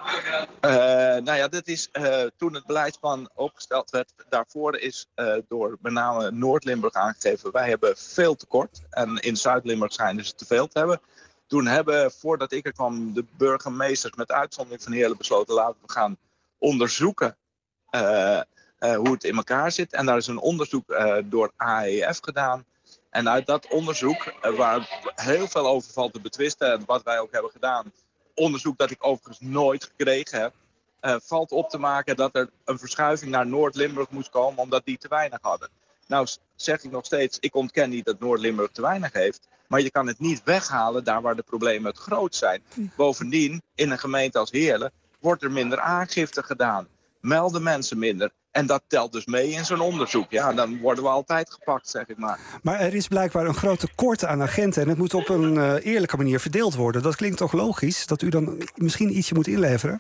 [SPEAKER 12] Uh, nou ja, dit is uh, toen het beleidsplan opgesteld werd. Daarvoor is uh, door met name Noord-Limburg aangegeven, wij hebben veel tekort. En in Zuid-Limburg schijnen ze te veel te hebben. Toen hebben, voordat ik er kwam, de burgemeesters met uitzondering van Heerlen besloten, laten we gaan onderzoeken uh, uh, hoe het in elkaar zit. En daar is een onderzoek uh, door A E F gedaan. En uit dat onderzoek, uh, waar heel veel over valt te betwisten, en wat wij ook hebben gedaan, onderzoek dat ik overigens nooit gekregen heb, uh, valt op te maken dat er een verschuiving naar Noord-Limburg moest komen, omdat die te weinig hadden. Nou zeg ik nog steeds, ik ontken niet dat Noord-Limburg te weinig heeft, maar je kan het niet weghalen daar waar de problemen het groot zijn. Bovendien, in een gemeente als Heerlen wordt er minder aangifte gedaan. Melden mensen minder. En dat telt dus mee in zo'n onderzoek. Ja, dan worden we altijd gepakt, zeg ik maar.
[SPEAKER 1] Maar er is blijkbaar een groot tekort aan agenten en het moet op een uh, eerlijke manier verdeeld worden. Dat klinkt toch logisch, dat u dan misschien ietsje moet inleveren?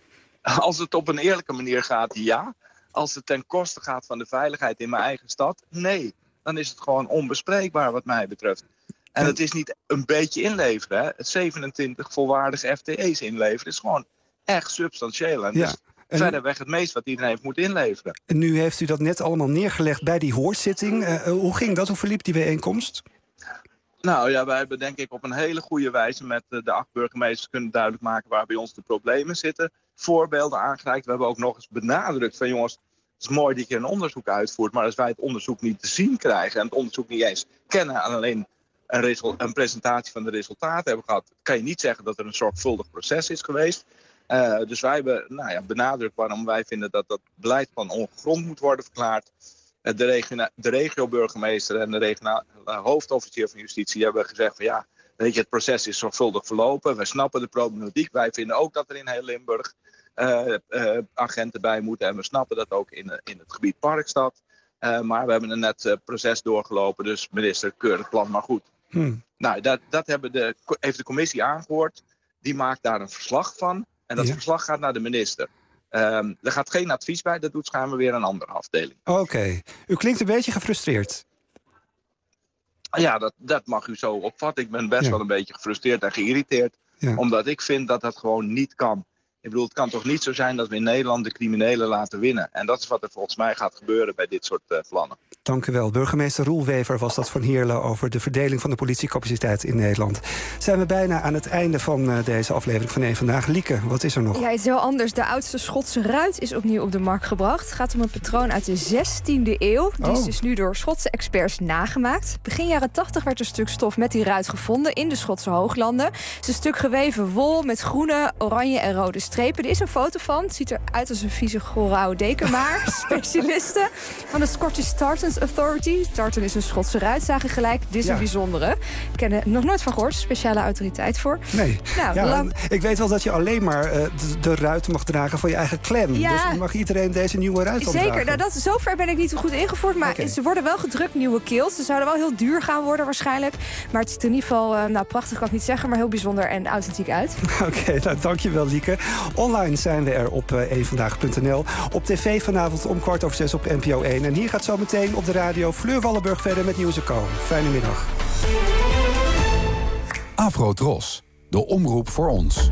[SPEAKER 12] Als het op een eerlijke manier gaat, ja. Als het ten koste gaat van de veiligheid in mijn eigen stad, nee. Dan is het gewoon onbespreekbaar wat mij betreft. En het is niet een beetje inleveren. Hè. Het zevenentwintig volwaardige F T E's inleveren is gewoon echt substantieel. En
[SPEAKER 1] ja.
[SPEAKER 12] dus verreweg het meest wat iedereen heeft moeten inleveren.
[SPEAKER 1] En nu heeft u dat net allemaal neergelegd bij die hoorzitting. Uh, hoe ging dat? Hoe verliep die bijeenkomst?
[SPEAKER 12] Nou ja, wij hebben denk ik op een hele goede wijze met de acht burgemeesters kunnen duidelijk maken waar bij ons de problemen zitten. Voorbeelden aangereikt. We hebben ook nog eens benadrukt van jongens, het is mooi dat je een onderzoek uitvoert, maar als wij het onderzoek niet te zien krijgen en het onderzoek niet eens kennen en alleen een, result, een presentatie van de resultaten hebben gehad, kan je niet zeggen dat er een zorgvuldig proces is geweest. Uh, dus wij hebben nou ja, benadrukt waarom wij vinden dat dat beleidsplan ongegrond moet worden verklaard. Uh, de, regio, de regio-burgemeester en de regionale hoofdofficier van justitie hebben gezegd van ja, weet je, het proces is zorgvuldig verlopen. Wij snappen de problematiek. Wij vinden ook dat er in heel Limburg uh, uh, agenten bij moeten. En we snappen dat ook in, in het gebied Parkstad. Uh, maar we hebben een net uh, proces doorgelopen, dus minister, keur het plan maar goed.
[SPEAKER 1] Hmm.
[SPEAKER 12] Nou, dat, dat hebben de, heeft de commissie aangehoord. Die maakt daar een verslag van. En dat ja. verslag gaat naar de minister. Um, er gaat geen advies bij, dat doet schijnbaar weer een andere afdeling.
[SPEAKER 1] Oké. Okay. U klinkt een beetje gefrustreerd.
[SPEAKER 12] Ja, dat, dat mag u zo opvatten. Ik ben best ja. wel een beetje gefrustreerd en geïrriteerd. Ja. Omdat ik vind dat dat gewoon niet kan. Ik bedoel, het kan toch niet zo zijn dat we in Nederland de criminelen laten winnen. En dat is wat er volgens mij gaat gebeuren bij dit soort uh, plannen.
[SPEAKER 1] Dank u wel. Burgemeester Roel Wever was dat van Heerlen over de verdeling van de politiecapaciteit in Nederland. Zijn we bijna aan het einde van uh, deze aflevering van één Vandaag. Lieke, wat is er nog?
[SPEAKER 16] Ja, het is heel anders. De oudste Schotse ruit is opnieuw op de markt gebracht. Het gaat om een patroon uit de zestiende eeuw. Die oh. is dus nu door Schotse experts nagemaakt. Begin jaren tachtig werd een stuk stof met die ruit gevonden in de Schotse hooglanden. Het is een stuk geweven wol met groene, oranje en rode strepen. Er is een foto van. Het ziet eruit als een vieze gore oude deken. Maar specialisten van de Scottish Tartan Authority. Tartan is een Schotse ruit, zagen gelijk. Dit is ja. een bijzondere. Ik ken er nog nooit van gehoord. Speciale autoriteit voor.
[SPEAKER 1] Nee.
[SPEAKER 16] Nou,
[SPEAKER 1] ja,
[SPEAKER 16] lang...
[SPEAKER 1] Ik weet wel dat je alleen maar uh, de, de ruit mag dragen van je eigen clan.
[SPEAKER 16] Ja.
[SPEAKER 1] Dus mag iedereen deze nieuwe ruit opdragen.
[SPEAKER 16] Zeker. Nou, dat, zover ben ik niet zo goed ingevoerd. Maar okay. ze worden wel gedrukt, nieuwe kilts. Ze zouden wel heel duur gaan worden waarschijnlijk. Maar het ziet er in ieder geval, uh, nou prachtig kan ik niet zeggen, maar heel bijzonder en authentiek uit.
[SPEAKER 1] Oké, okay, nou dankjewel Lieke. Online zijn we er op uh, één vandaag punt n l. Op tv vanavond om kwart over zes op N P O één. En hier gaat zo meteen op de radio Fleur Wallenburg verder met Nieuws en Co. Fijne middag.
[SPEAKER 15] Afro-Tros, de omroep voor ons.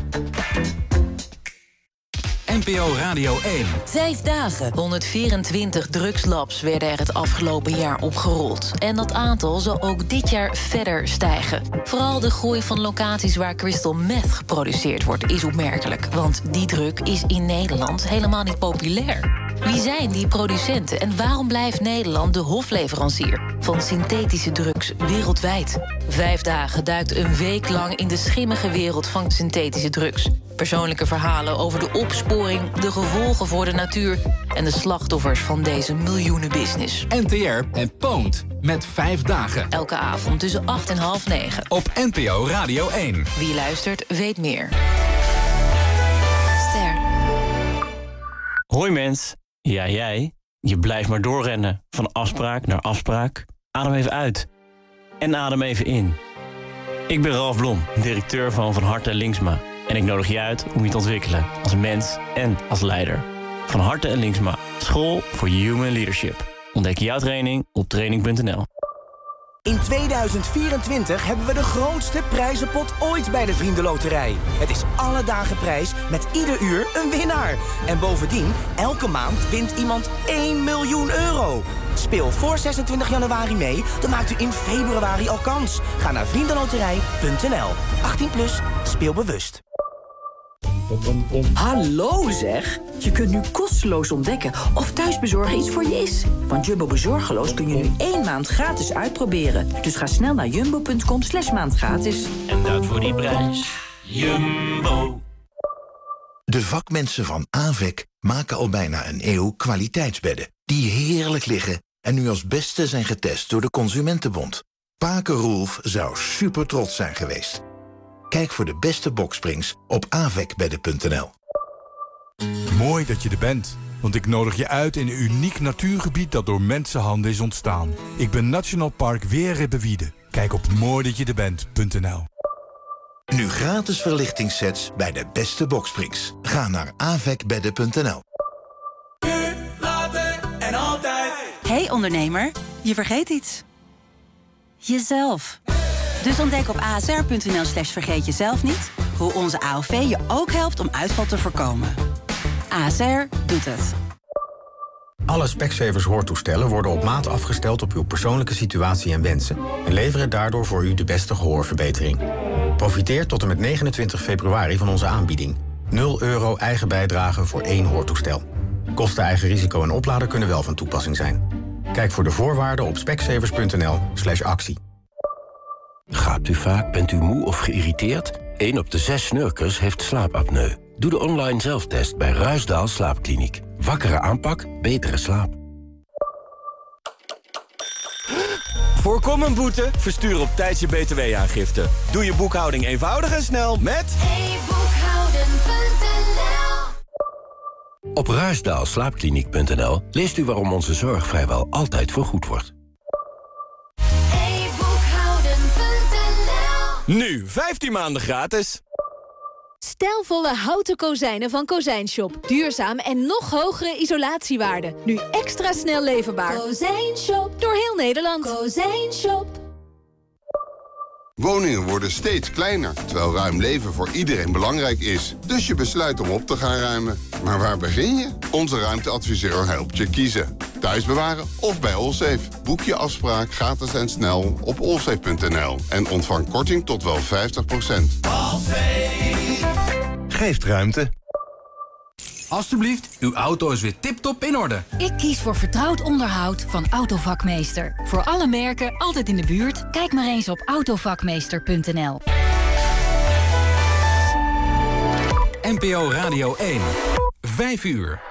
[SPEAKER 15] N P O Radio één.
[SPEAKER 13] Vijf dagen. honderdvierentwintig drugslabs werden er het afgelopen jaar opgerold. En dat aantal zal ook dit jaar verder stijgen. Vooral de groei van locaties waar crystal meth geproduceerd wordt is opmerkelijk. Want die drug is in Nederland helemaal niet populair. Wie zijn die producenten en waarom blijft Nederland de hofleverancier van synthetische drugs wereldwijd? Vijf dagen duikt een week lang in de schimmige wereld van synthetische drugs. Persoonlijke verhalen over de opsporing, de gevolgen voor de natuur en de slachtoffers van deze miljoenenbusiness.
[SPEAKER 15] N T R en Poont met vijf dagen.
[SPEAKER 13] Elke avond tussen acht en half negen.
[SPEAKER 15] Op N P O Radio één.
[SPEAKER 13] Wie luistert, weet meer. Ster.
[SPEAKER 14] Hoi mens. Ja, jij. Je blijft maar doorrennen. Van afspraak naar afspraak. Adem even uit. En adem even in. Ik ben Ralf Blom, directeur van Van Harte Linksma. En ik nodig je uit om je te ontwikkelen als mens en als leider. Van Harte en Linksma. School voor Human Leadership. Ontdek jouw training op training punt n l.
[SPEAKER 17] In tweeduizend vierentwintig hebben we de grootste prijzenpot ooit bij de Vriendenloterij. Het is alle dagen prijs met ieder uur een winnaar. En bovendien, elke maand wint iemand één miljoen euro. Speel voor zesentwintig januari mee, dan maakt u in februari al kans. Ga naar vriendenloterij punt n l. achttien plus, speel bewust.
[SPEAKER 18] Hallo zeg! Je kunt nu kosteloos ontdekken of thuisbezorgen iets voor je is. Want Jumbo Bezorgeloos kun je nu één maand gratis uitproberen. Dus ga snel naar jumbo punt com slash maand gratis.
[SPEAKER 14] En dat voor die prijs. Jumbo.
[SPEAKER 19] De vakmensen van Avec maken al bijna een eeuw kwaliteitsbedden. Die heerlijk liggen en nu als beste zijn getest door de Consumentenbond. Paken Roelf zou super trots zijn geweest. Kijk voor de beste boksprings op avecbedden punt n l.
[SPEAKER 20] Mooi dat je er bent, want ik nodig je uit in een uniek natuurgebied dat door mensenhanden is ontstaan. Ik ben Nationaal Park Weerribbewiede. Kijk op mooi dat je er bent punt n l.
[SPEAKER 19] Nu gratis verlichtingssets bij de beste boksprings. Ga naar avecbedden punt n l.
[SPEAKER 21] Nu, later en altijd. Hey ondernemer, je vergeet iets. Jezelf. Dus ontdek op a s r punt n l slash vergeet jezelf niet hoe onze A O V je ook helpt om uitval te voorkomen. A S R doet het.
[SPEAKER 28] Alle Specsavers hoortoestellen worden op maat afgesteld op uw persoonlijke situatie en wensen en leveren daardoor voor u de beste gehoorverbetering. Profiteer tot en met negenentwintig februari van onze aanbieding. nul euro eigen bijdrage voor één hoortoestel. Kosten, eigen risico en oplader kunnen wel van toepassing zijn. Kijk voor de voorwaarden op specsavers punt n l slash actie.
[SPEAKER 29] Gaat u vaak, bent u moe of geïrriteerd? één op de zes snurkers heeft slaapapneu. Doe de online zelftest bij Ruisdaal Slaapkliniek. Wakkere aanpak, betere slaap.
[SPEAKER 30] Voorkom een boete, verstuur op tijd je B T W-aangifte. Doe je boekhouding eenvoudig en snel met
[SPEAKER 13] e boekhouden punt n l.
[SPEAKER 29] Op ruisdaal slaapkliniek punt n l leest u waarom onze zorg vrijwel altijd vergoed wordt.
[SPEAKER 13] e boekhouden punt n l.
[SPEAKER 30] Nu vijftien maanden gratis.
[SPEAKER 2] Stijlvolle houten kozijnen van Kozijnshop. Duurzaam en nog hogere isolatiewaarden. Nu extra snel leverbaar. Kozijnshop. Door heel Nederland. Kozijnshop.
[SPEAKER 3] Woningen worden steeds kleiner, terwijl ruim leven voor iedereen belangrijk is. Dus je besluit om op te gaan ruimen. Maar waar begin je? Onze ruimteadviseur helpt je kiezen. Thuis bewaren of bij Allsafe. Boek je afspraak gratis en snel op allsafe punt n l. En ontvang korting tot wel vijftig procent.
[SPEAKER 6] Geeft ruimte.
[SPEAKER 15] Alsjeblieft, uw auto is weer tip-top in orde.
[SPEAKER 7] Ik kies voor vertrouwd onderhoud van Autovakmeester. Voor alle merken, altijd in de buurt. Kijk maar eens op autovakmeester punt n l.
[SPEAKER 15] N P O Radio één. Vijf uur.